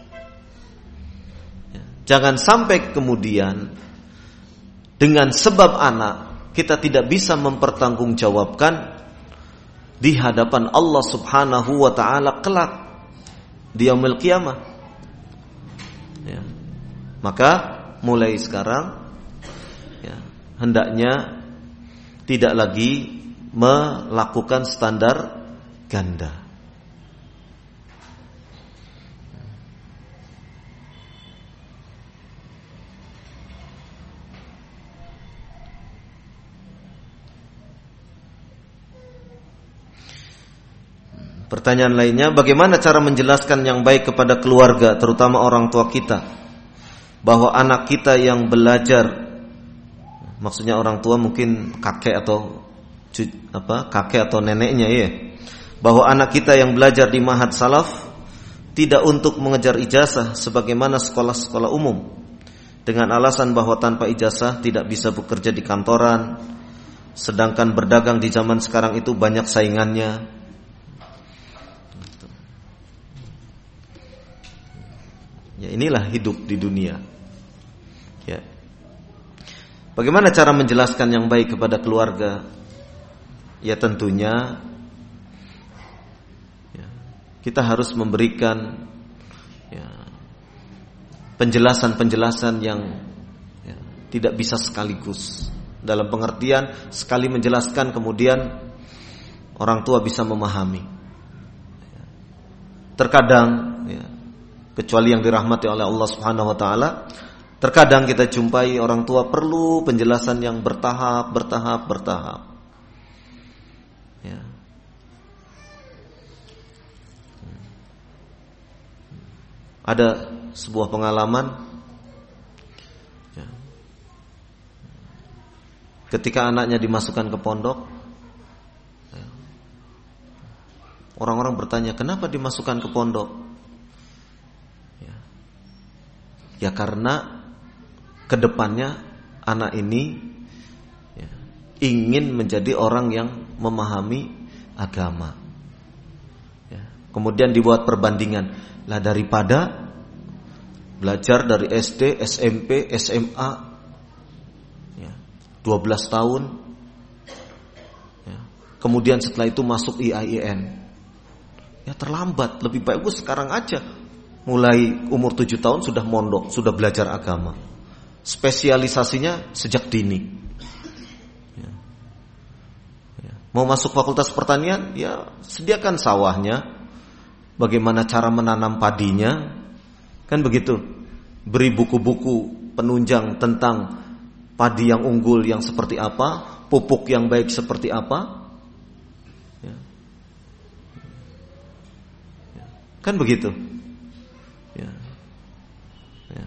Jangan sampai kemudian dengan sebab anak kita tidak bisa mempertanggungjawabkan di hadapan Allah Subhanahu wa taala kelak di yaumil qiyamah. Maka mulai sekarang hendaknya tidak lagi melakukan standar ganda. Pertanyaan lainnya, bagaimana cara menjelaskan yang baik kepada keluarga, terutama orang tua kita, bahwa anak kita yang belajar, maksudnya orang tua mungkin kakek atau neneknya ya, bahwa anak kita yang belajar di Ma'had Salaf tidak untuk mengejar ijazah sebagaimana sekolah-sekolah umum, dengan alasan bahwa tanpa ijazah tidak bisa bekerja di kantoran, sedangkan berdagang di zaman sekarang itu banyak saingannya. Ya, inilah hidup di dunia. Ya. Bagaimana cara menjelaskan yang baik kepada keluarga? Ya tentunya kita harus memberikan penjelasan-penjelasan yang tidak bisa sekaligus. Dalam pengertian sekali menjelaskan kemudian orang tua bisa memahami. Terkadang kecuali yang dirahmati oleh Allah Subhanahu wa taala, terkadang kita jumpai orang tua perlu penjelasan yang bertahap. Ya. Ada sebuah pengalaman ketika anaknya dimasukkan ke pondok, orang-orang bertanya, kenapa dimasukkan ke pondok? Ya karena kedepannya anak ini ingin menjadi orang yang memahami agama. Kemudian dibuat perbandingan, lah daripada belajar dari SD, SMP, SMA 12 tahun kemudian setelah itu masuk IAIN. Ya terlambat, lebih baik gue sekarang aja. Mulai umur 7 tahun sudah mondok, sudah belajar agama. Spesialisasinya sejak dini. Ya. Ya. Mau masuk fakultas pertanian, ya sediakan sawahnya. Bagaimana cara menanam padinya, kan begitu. Beri buku-buku penunjang tentang padi yang unggul yang seperti apa, pupuk yang baik seperti apa. Ya. Ya. Kan begitu. Ya. Ya.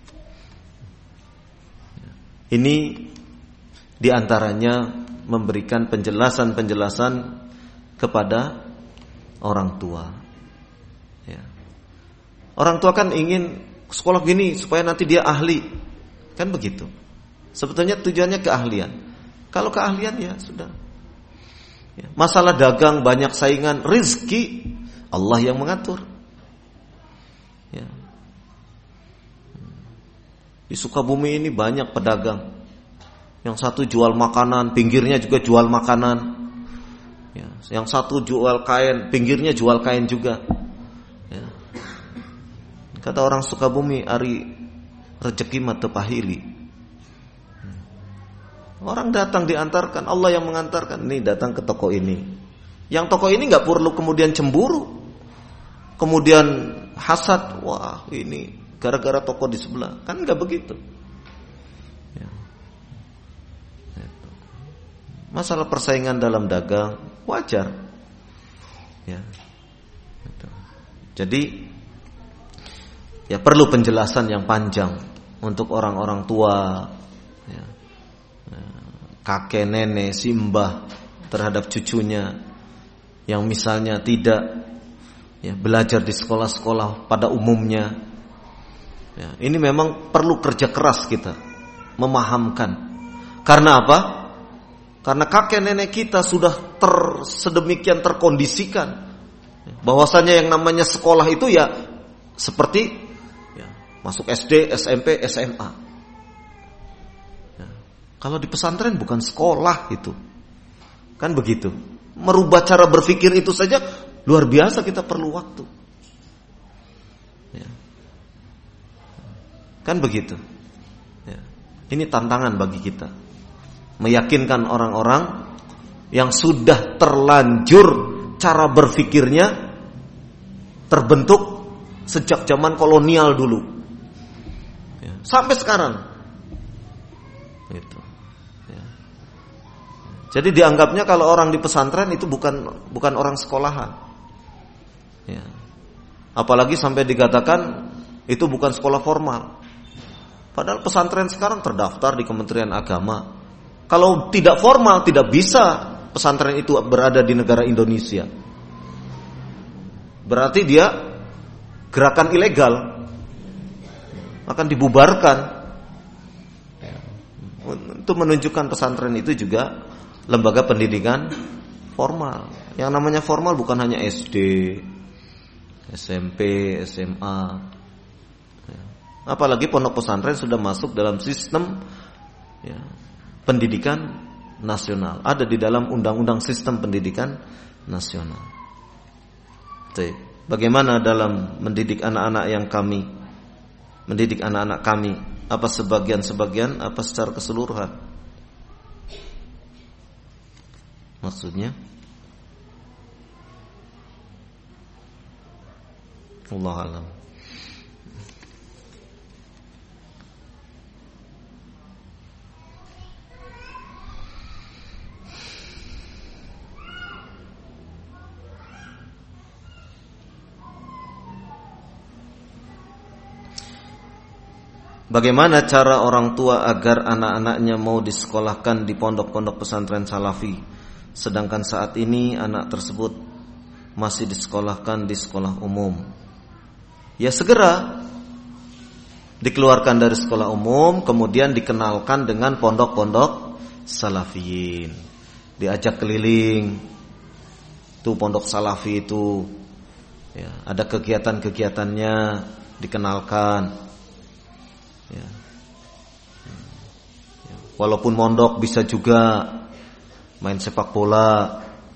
Ya. Ini diantaranya memberikan penjelasan-penjelasan kepada orang tua. Ya. Orang tua kan ingin sekolah gini supaya nanti dia ahli, kan begitu. Sebetulnya tujuannya keahlian. Kalau keahlian ya sudah. Ya. Masalah dagang banyak saingan, rizki Allah yang mengatur. Ya. Di Sukabumi ini banyak pedagang. Yang satu jual makanan, pinggirnya juga jual makanan. Ya. Yang satu jual kain, pinggirnya jual kain juga. Ya. Kata orang Sukabumi, ari rezeki mah teu pahili. Orang datang diantarkan, Allah yang mengantarkan. Nih datang ke toko ini. Yang toko ini nggak perlu kemudian cemburu, kemudian hasad. Wah ini gara-gara toko di sebelah, kan nggak begitu. Ya. Masalah persaingan dalam dagang wajar. Ya. Jadi ya perlu penjelasan yang panjang untuk orang-orang tua, ya, kakek, nenek, simbah terhadap cucunya yang misalnya tidak ya, belajar di sekolah-sekolah pada umumnya. Ya, ini memang perlu kerja keras kita memahamkan. Karena apa? Karena kakek nenek kita sudah sedemikian terkondisikan bahwasanya yang namanya sekolah itu ya seperti ya, masuk SD, SMP, SMA. Ya. Kalau di pesantren bukan sekolah itu, kan begitu. Merubah cara berpikir itu saja luar biasa, kita perlu waktu. Ya. Kan begitu. Ya. Ini tantangan bagi kita, meyakinkan orang-orang yang sudah terlanjur cara berpikirnya terbentuk sejak zaman kolonial dulu, ya, sampai sekarang. Gitu. Ya. Jadi dianggapnya kalau orang di pesantren itu bukan orang sekolahan. Ya. Apalagi sampai dikatakan itu bukan sekolah formal. Padahal pesantren sekarang terdaftar di Kementerian Agama. Kalau tidak formal tidak bisa pesantren itu berada di negara Indonesia. Berarti dia gerakan ilegal, akan dibubarkan. Untuk menunjukkan pesantren itu juga lembaga pendidikan formal. Yang namanya formal bukan hanya SD, SMP, SMA. Apalagi pondok pesantren sudah masuk dalam sistem ya, pendidikan nasional. Ada di dalam undang-undang sistem pendidikan nasional. Bagaimana dalam mendidik anak-anak yang kami mendidik anak-anak kami? Apa sebagian-sebagian, apa secara keseluruhan? Maksudnya Allah alam. Bagaimana cara orang tua agar anak-anaknya mau disekolahkan di pondok-pondok pesantren salafi, sedangkan saat ini anak tersebut masih disekolahkan di sekolah umum? Ya segera dikeluarkan dari sekolah umum, kemudian dikenalkan dengan pondok-pondok salafiyin. Diajak keliling, tuh pondok salafi itu, ya, ada kegiatan-kegiatannya, dikenalkan. Ya. Walaupun mondok bisa juga main sepak bola,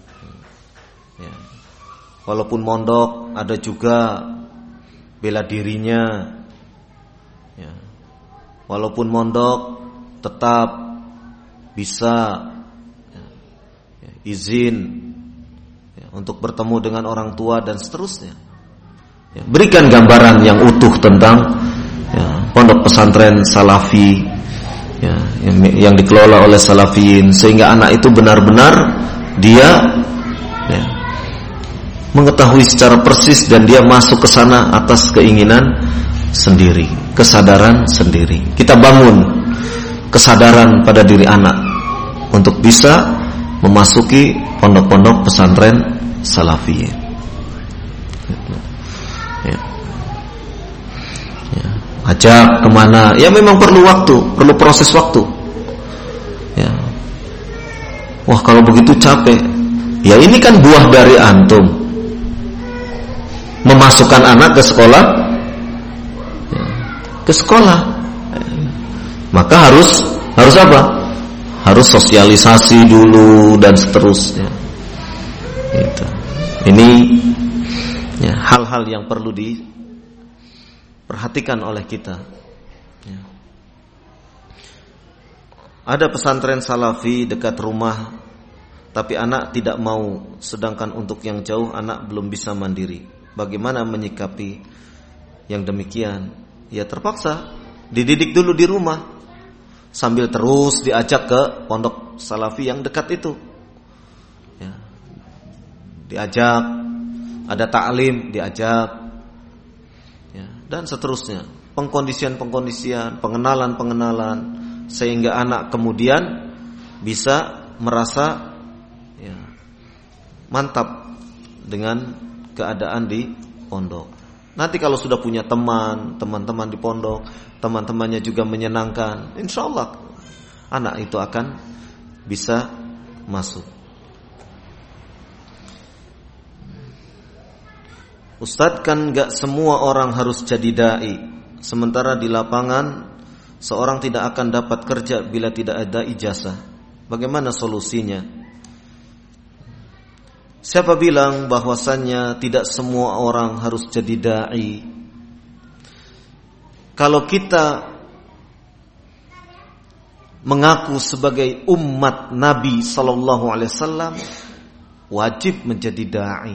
Walaupun mondok ada juga bela dirinya. Ya. Walaupun mondok tetap bisa izin untuk bertemu dengan orang tua dan seterusnya. Berikan gambaran yang utuh tentang pondok pesantren salafi yang dikelola oleh salafiyin, sehingga anak itu benar-benar dia mengetahui secara persis dan dia masuk ke sana atas keinginan sendiri, kesadaran sendiri. Kita bangun kesadaran pada diri anak untuk bisa memasuki pondok-pondok pesantren salafiyin. Ajak kemana? Ya memang perlu waktu, perlu proses waktu. Ya. Wah kalau begitu capek. Ya ini kan buah dari antum memasukkan anak ke sekolah, maka harus apa? Harus sosialisasi dulu dan seterusnya. Itu. Ini hal-hal yang perlu diperhatikan oleh kita. Ada pesantren salafi dekat rumah, tapi anak tidak mau, sedangkan untuk yang jauh anak belum bisa mandiri. Bagaimana menyikapi yang demikian? Ya terpaksa dididik dulu di rumah, sambil terus diajak ke pondok salafi yang dekat itu. Ya. Diajak, ada ta'lim, diajak, ya, dan seterusnya. Pengkondisian, pengenalan, sehingga anak kemudian bisa merasa mantap dengan keadaan di pondok. Nanti kalau sudah punya teman-teman di pondok, teman-temannya juga menyenangkan, insya Allah anak itu akan bisa masuk. Ustadz, kan gak semua orang harus jadi da'i, sementara di lapangan seorang tidak akan dapat kerja bila tidak ada ijazah. Bagaimana solusinya? Siapa bilang bahwasannya tidak semua orang harus jadi da'i? Kalau kita mengaku sebagai umat Nabi sallallahu alaihi wasallam, wajib menjadi da'i.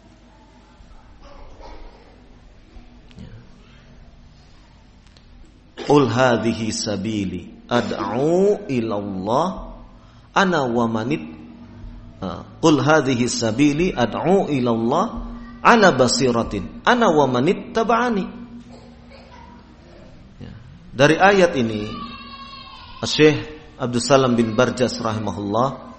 Qul hadhihi sabili ad'u ila Allah ana wa manit Qul hadhihi sabili ad'u ila Allah ala basiratin ana wa manittaba'ani. Dari ayat ini Syekh Abdul Salam bin Barjas rahimahullah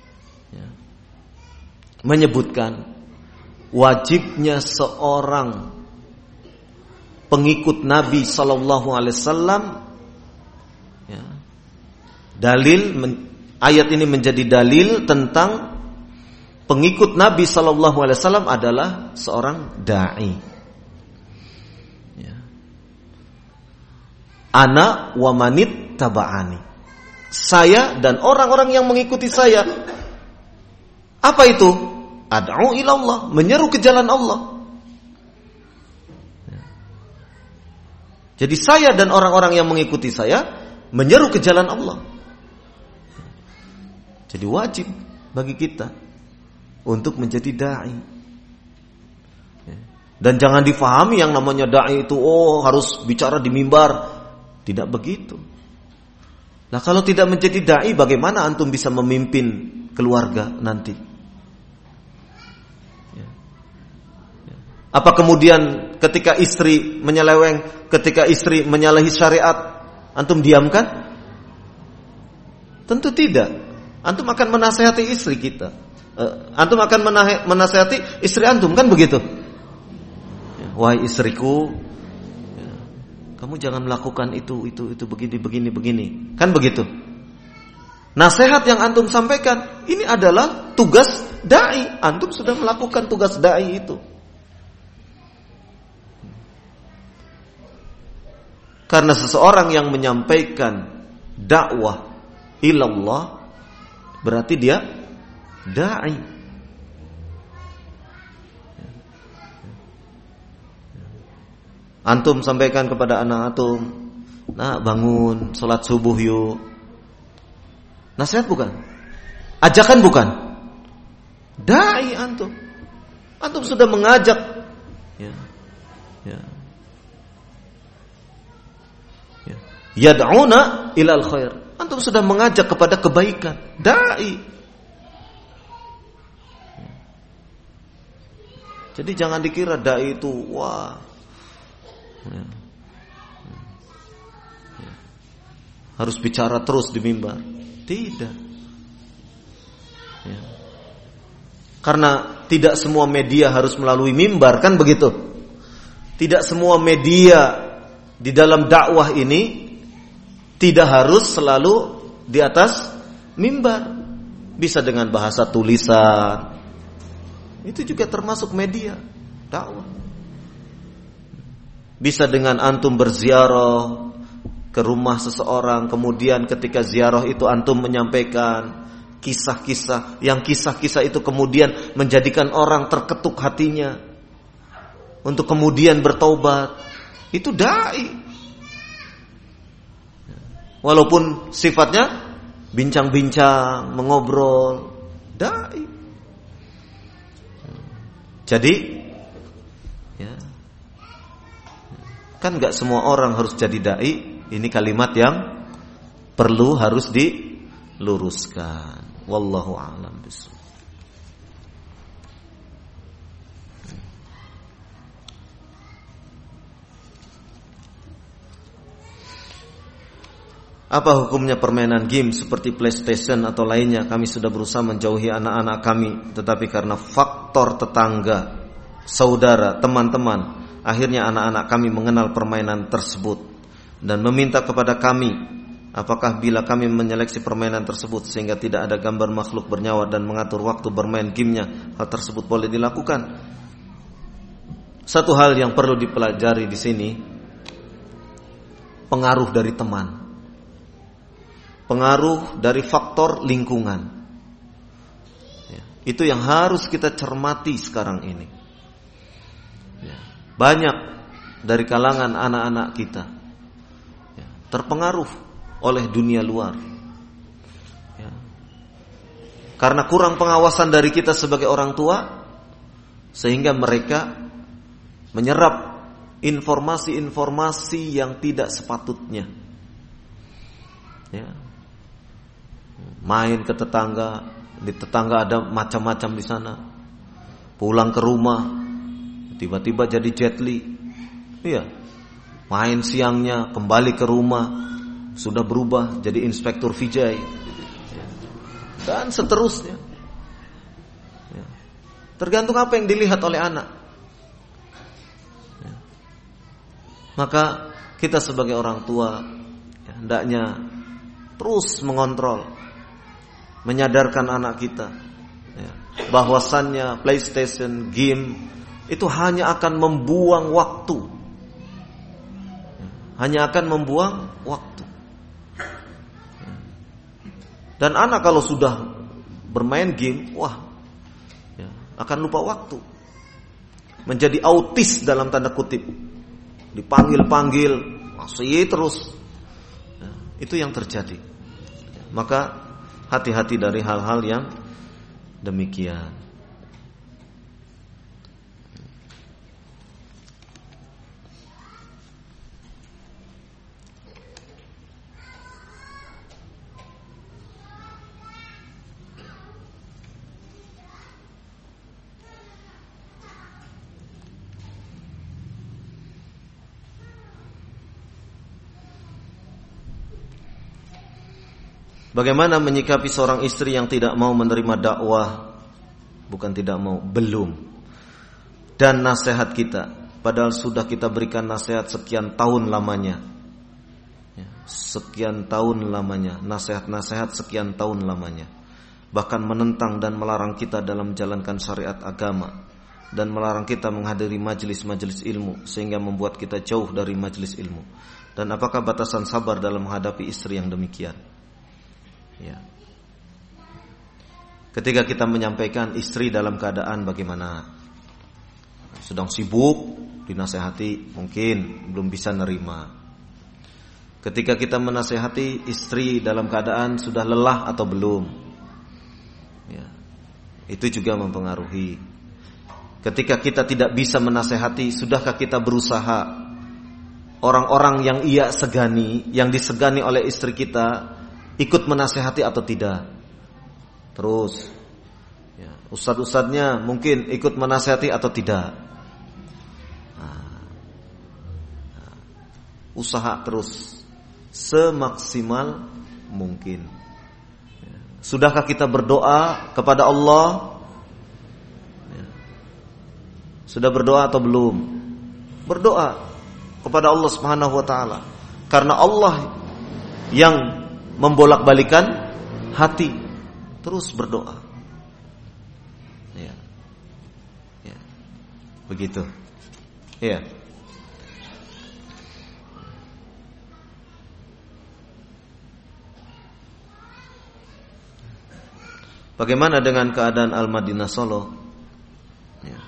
menyebutkan wajibnya seorang pengikut Nabi sallallahu alaihi wasallam, ayat ini menjadi dalil tentang pengikut Nabi sallallahu alaihi wasallam adalah seorang dai. Ana wa manit taba'ani. Saya dan orang-orang yang mengikuti saya. Apa itu? Ad'u ila Allah, menyeru ke jalan Allah. Jadi saya dan orang-orang yang mengikuti saya menyeru ke jalan Allah. Jadi wajib bagi kita untuk menjadi da'i. Dan jangan difahami yang namanya da'i itu harus bicara di mimbar. Tidak begitu. Nah kalau tidak menjadi da'i, bagaimana antum bisa memimpin keluarga nanti? Apa kemudian ketika istri menyeleweng, ketika istri menyalahi syariat, antum diamkan? Tentu tidak. Antum akan menasihati istri kita. Antum akan menasihati istri antum, kan begitu? Wahai istriku, kamu jangan melakukan itu begini. Kan begitu? Nasihat yang antum sampaikan ini adalah tugas dai. Antum sudah melakukan tugas dai itu. Karena seseorang yang menyampaikan dakwah ilallah berarti dia dai. Antum sampaikan kepada anak antum, nah bangun, sholat subuh yuk. Nasihat bukan? Ajakan bukan? Dai antum. Antum sudah mengajak. Ya. Ya. Ya. Yad'una ilal khair. Antum sudah mengajak kepada kebaikan. Dai. Jadi jangan dikira dai itu wah. Ya. Ya. Harus bicara terus di mimbar. Tidak. Ya. Karena tidak semua media harus melalui mimbar, kan begitu? Tidak semua media di dalam dakwah ini tidak harus selalu di atas mimbar. Bisa dengan bahasa tulisan. Itu juga termasuk media dakwah. Bisa dengan antum berziarah ke rumah seseorang, kemudian ketika ziarah itu antum menyampaikan kisah-kisah, yang kisah-kisah itu kemudian menjadikan orang terketuk hatinya untuk kemudian bertaubat. Itu dai. Walaupun sifatnya bincang-bincang, mengobrol, dai. Jadi ya, kan gak semua orang harus jadi dai. Ini kalimat yang perlu harus diluruskan. Wallahu a'lam bishawab. Apa hukumnya permainan game seperti PlayStation atau lainnya? Kami sudah berusaha menjauhi anak-anak kami, tetapi karena faktor tetangga, saudara, teman-teman, akhirnya anak-anak kami mengenal permainan tersebut dan meminta kepada kami, apakah bila kami menyeleksi permainan tersebut sehingga tidak ada gambar makhluk bernyawa dan mengatur waktu bermain gamenya, hal tersebut boleh dilakukan? Satu hal yang perlu dipelajari di sini, pengaruh dari teman, pengaruh dari faktor lingkungan. Ya, itu yang harus kita cermati sekarang ini. Ya, banyak dari kalangan anak-anak kita ya, terpengaruh oleh dunia luar. Ya. Karena kurang pengawasan dari kita sebagai orang tua, sehingga mereka menyerap informasi-informasi yang tidak sepatutnya. Ya. Main ke tetangga, di tetangga ada macam-macam di sana. Pulang ke rumah, tiba-tiba jadi jet li. Iya. Main siangnya, kembali ke rumah, sudah berubah jadi Inspektur Vijay. Dan seterusnya. Ya. Tergantung apa yang dilihat oleh anak. Ya. Maka kita sebagai orang tua ya, hendaknya terus mengontrol, menyadarkan anak kita ya, bahwasannya PlayStation, game itu hanya akan membuang waktu, hanya akan membuang waktu. Dan anak kalau sudah bermain game, wah, ya, akan lupa waktu, menjadi autis dalam tanda kutip, dipanggil-panggil masih terus. Ya, itu yang terjadi. Maka hati-hati dari hal-hal yang demikian. Bagaimana menyikapi seorang istri yang tidak mau menerima dakwah? Bukan tidak mau, belum. Dan nasihat kita, padahal sudah kita berikan nasihat sekian tahun lamanya. Sekian tahun lamanya, nasihat-nasihat sekian tahun lamanya. Bahkan menentang dan melarang kita dalam menjalankan syariat agama, dan melarang kita menghadiri majelis-majelis ilmu, sehingga membuat kita jauh dari majelis ilmu. Dan apakah batasan sabar dalam menghadapi istri yang demikian? Ya. Ketika kita menyampaikan istri dalam keadaan bagaimana? Sedang sibuk, dinasehati mungkin belum bisa nerima. Ketika kita menasehati istri dalam keadaan sudah lelah atau belum, ya, itu juga mempengaruhi. Ketika kita tidak bisa menasehati, sudahkah kita berusaha orang-orang yang ia segani, yang disegani oleh istri kita, ikut menasehati atau tidak? Terus, ya, ustadz-ustadznya mungkin ikut menasehati atau tidak? Usaha terus semaksimal mungkin. Sudahkah kita berdoa kepada Allah? Sudah berdoa atau belum? Berdoa kepada Allah Subhanahu wa taala. Karena Allah yang membolak-balikan hati. Terus berdoa. Ya. Ya. Begitu. Ya. Bagaimana dengan keadaan Al-Madinah Solo? Ya.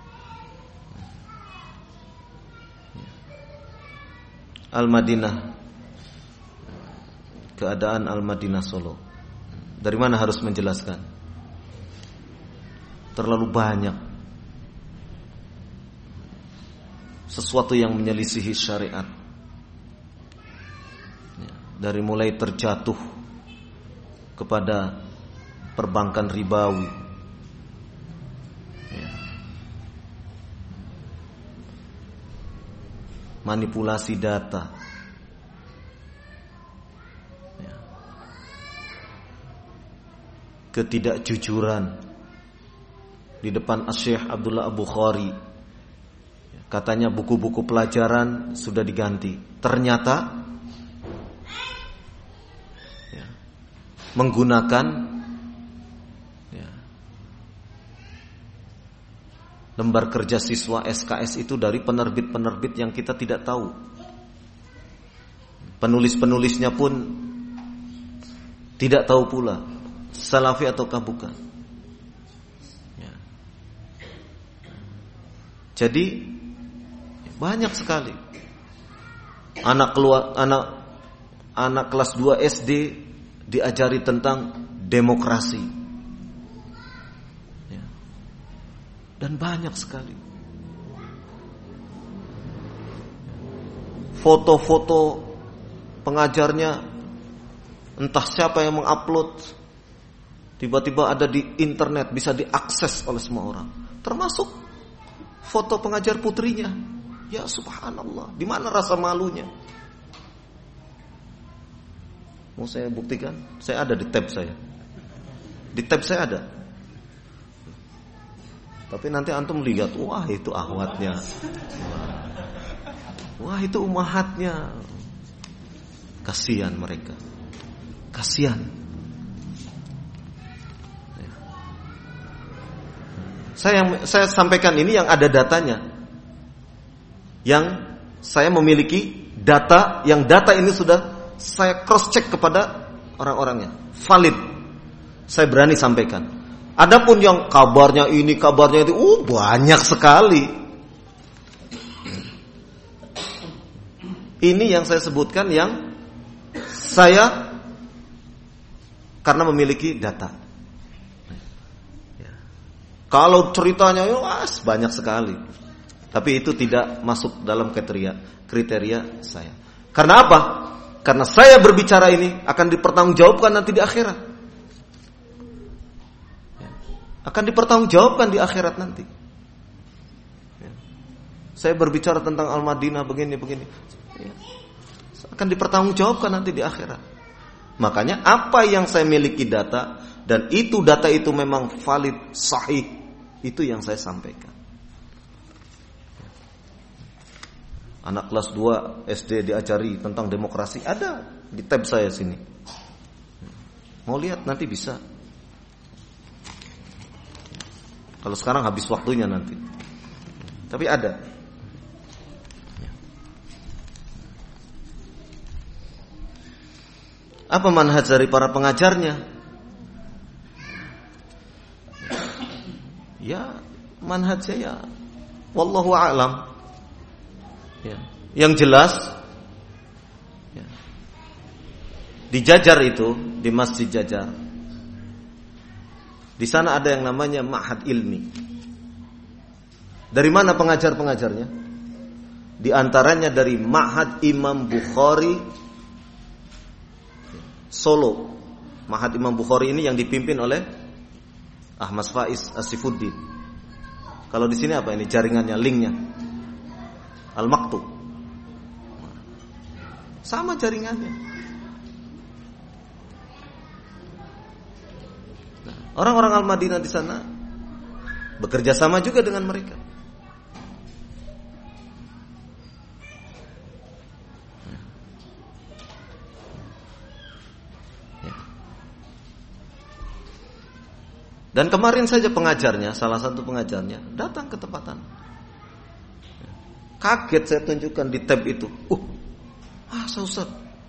Al-Madinah, keadaan Al-Madinah Solo. Dari mana harus menjelaskan? Terlalu banyak sesuatu yang menyelisihi syariat. Ya. Dari mulai terjatuh kepada perbankan ribawi, ya, manipulasi data, ya, ketidakjujuran di depan Syekh Abdullah Al-Bukhari. Katanya buku-buku pelajaran sudah diganti, ternyata ya, menggunakan lembar kerja siswa SKS itu dari penerbit-penerbit yang kita tidak tahu. Penulis-penulisnya pun tidak tahu pula salafi ataukah bukan. Ya. Jadi banyak sekali anak kelas 2 SD diajari tentang demokrasi. Dan banyak sekali foto-foto pengajarnya, entah siapa yang mengupload, tiba-tiba ada di internet, bisa diakses oleh semua orang, termasuk foto pengajar putrinya. Ya subhanallah, di mana rasa malunya? Mau saya buktikan? Saya ada di tab saya. Di tab saya ada. Tapi nanti antum lihat, wah itu ahwatnya, wah itu ummahatnya. Kasihan mereka, kasihan. Saya sampaikan ini yang ada datanya, yang saya memiliki data, yang data ini sudah saya cross check kepada orang-orangnya, valid. Saya berani sampaikan. Adapun yang kabarnya ini, kabarnya itu, banyak sekali. Ini yang saya sebutkan, yang saya karena memiliki data. Kalau ceritanya banyak sekali, tapi itu tidak masuk dalam kriteria saya. Karena apa? Karena saya berbicara ini akan dipertanggungjawabkan nanti di akhirat. Akan dipertanggungjawabkan di akhirat nanti. Saya berbicara tentang Al-Madinah begini. Akan dipertanggungjawabkan nanti di akhirat. Makanya apa yang saya miliki data, dan itu data itu memang valid, sahih, itu yang saya sampaikan. Anak kelas 2 SD diajari tentang demokrasi, ada di tab saya sini. Mau lihat nanti bisa. Kalau sekarang habis waktunya nanti. Tapi ada. Apa manhaj dari para pengajarnya? Ya, manhaj saya wallahu a'lam. Ya. Yang jelas ya, di Jajar itu, di Masjid Jajar, di sana ada yang namanya Ma'had Ilmi. Dari mana pengajar-pengajarnya? Di antaranya dari Ma'had Imam Bukhari Solo. Ma'had Imam Bukhari ini yang dipimpin oleh Ahmad Faiz Asifuddin. Kalau di sini apa ini jaringannya, linknya? Al-Maktub. Sama jaringannya. Nah, orang-orang Al-Madinah di sana bekerja sama juga dengan mereka. Dan kemarin saja pengajarnya, salah satu pengajarnya datang ke tempatan. Kaget saya tunjukkan di tab itu. Ustaz.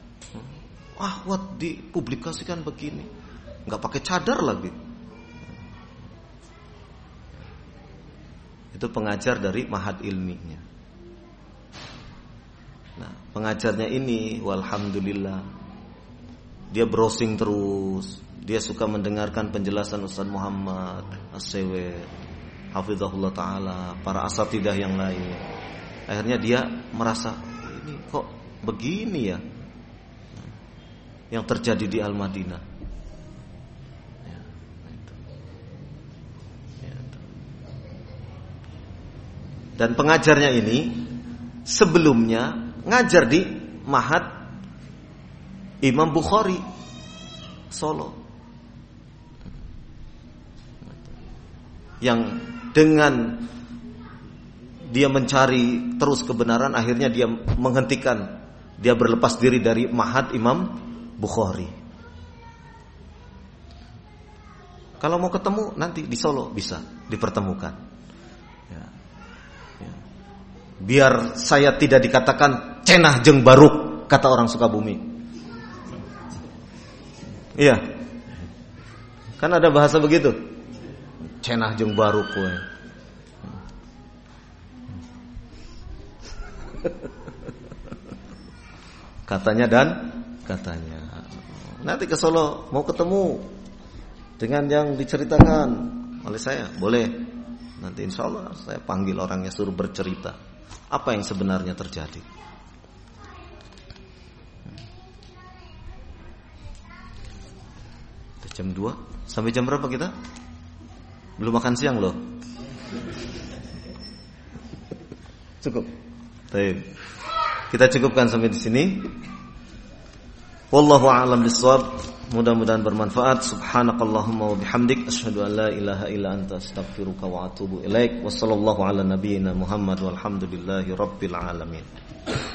Dipublikasikan begini. Enggak pakai cadar lagi. Itu pengajar dari Ma'had Ilminya. Nah, pengajarnya ini walhamdulillah dia browsing terus. Dia suka mendengarkan penjelasan Ustaz Muhammad As-Sewet, hafizahullah ta'ala, para asatidah yang lain. Akhirnya dia merasa, ini kok begini ya yang terjadi di Al-Madinah. Dan pengajarnya ini sebelumnya ngajar di Ma'had Imam Bukhari Solo. Yang dengan dia mencari terus kebenaran, akhirnya dia menghentikan, dia berlepas diri dari Ma'had Imam Bukhari. Kalau mau ketemu nanti di Solo bisa dipertemukan. Ya. Ya. Biar saya tidak dikatakan cenah jeung baruk, kata orang Sukabumi. Iya. Kan ada bahasa begitu. Cenah jeung baruk kowe. Katanya dan katanya. Nanti ke Solo mau ketemu dengan yang diceritakan oleh saya, boleh. Nanti insya Allah saya panggil orangnya, suruh bercerita apa yang sebenarnya terjadi. Jam 2 sampai jam berapa kita? Belum makan siang loh. Cukup. Baik. Kita cukupkan sampai di sini. Wallahu a'lam bishawab. Mudah-mudahan bermanfaat. Subhanakallahumma wa bihamdik asyhadu an la ilaha illa anta astaghfiruka wa atubu ilaik. Wassallallahu ala nabiyyina Muhammad walhamdulillahi rabbil alamin.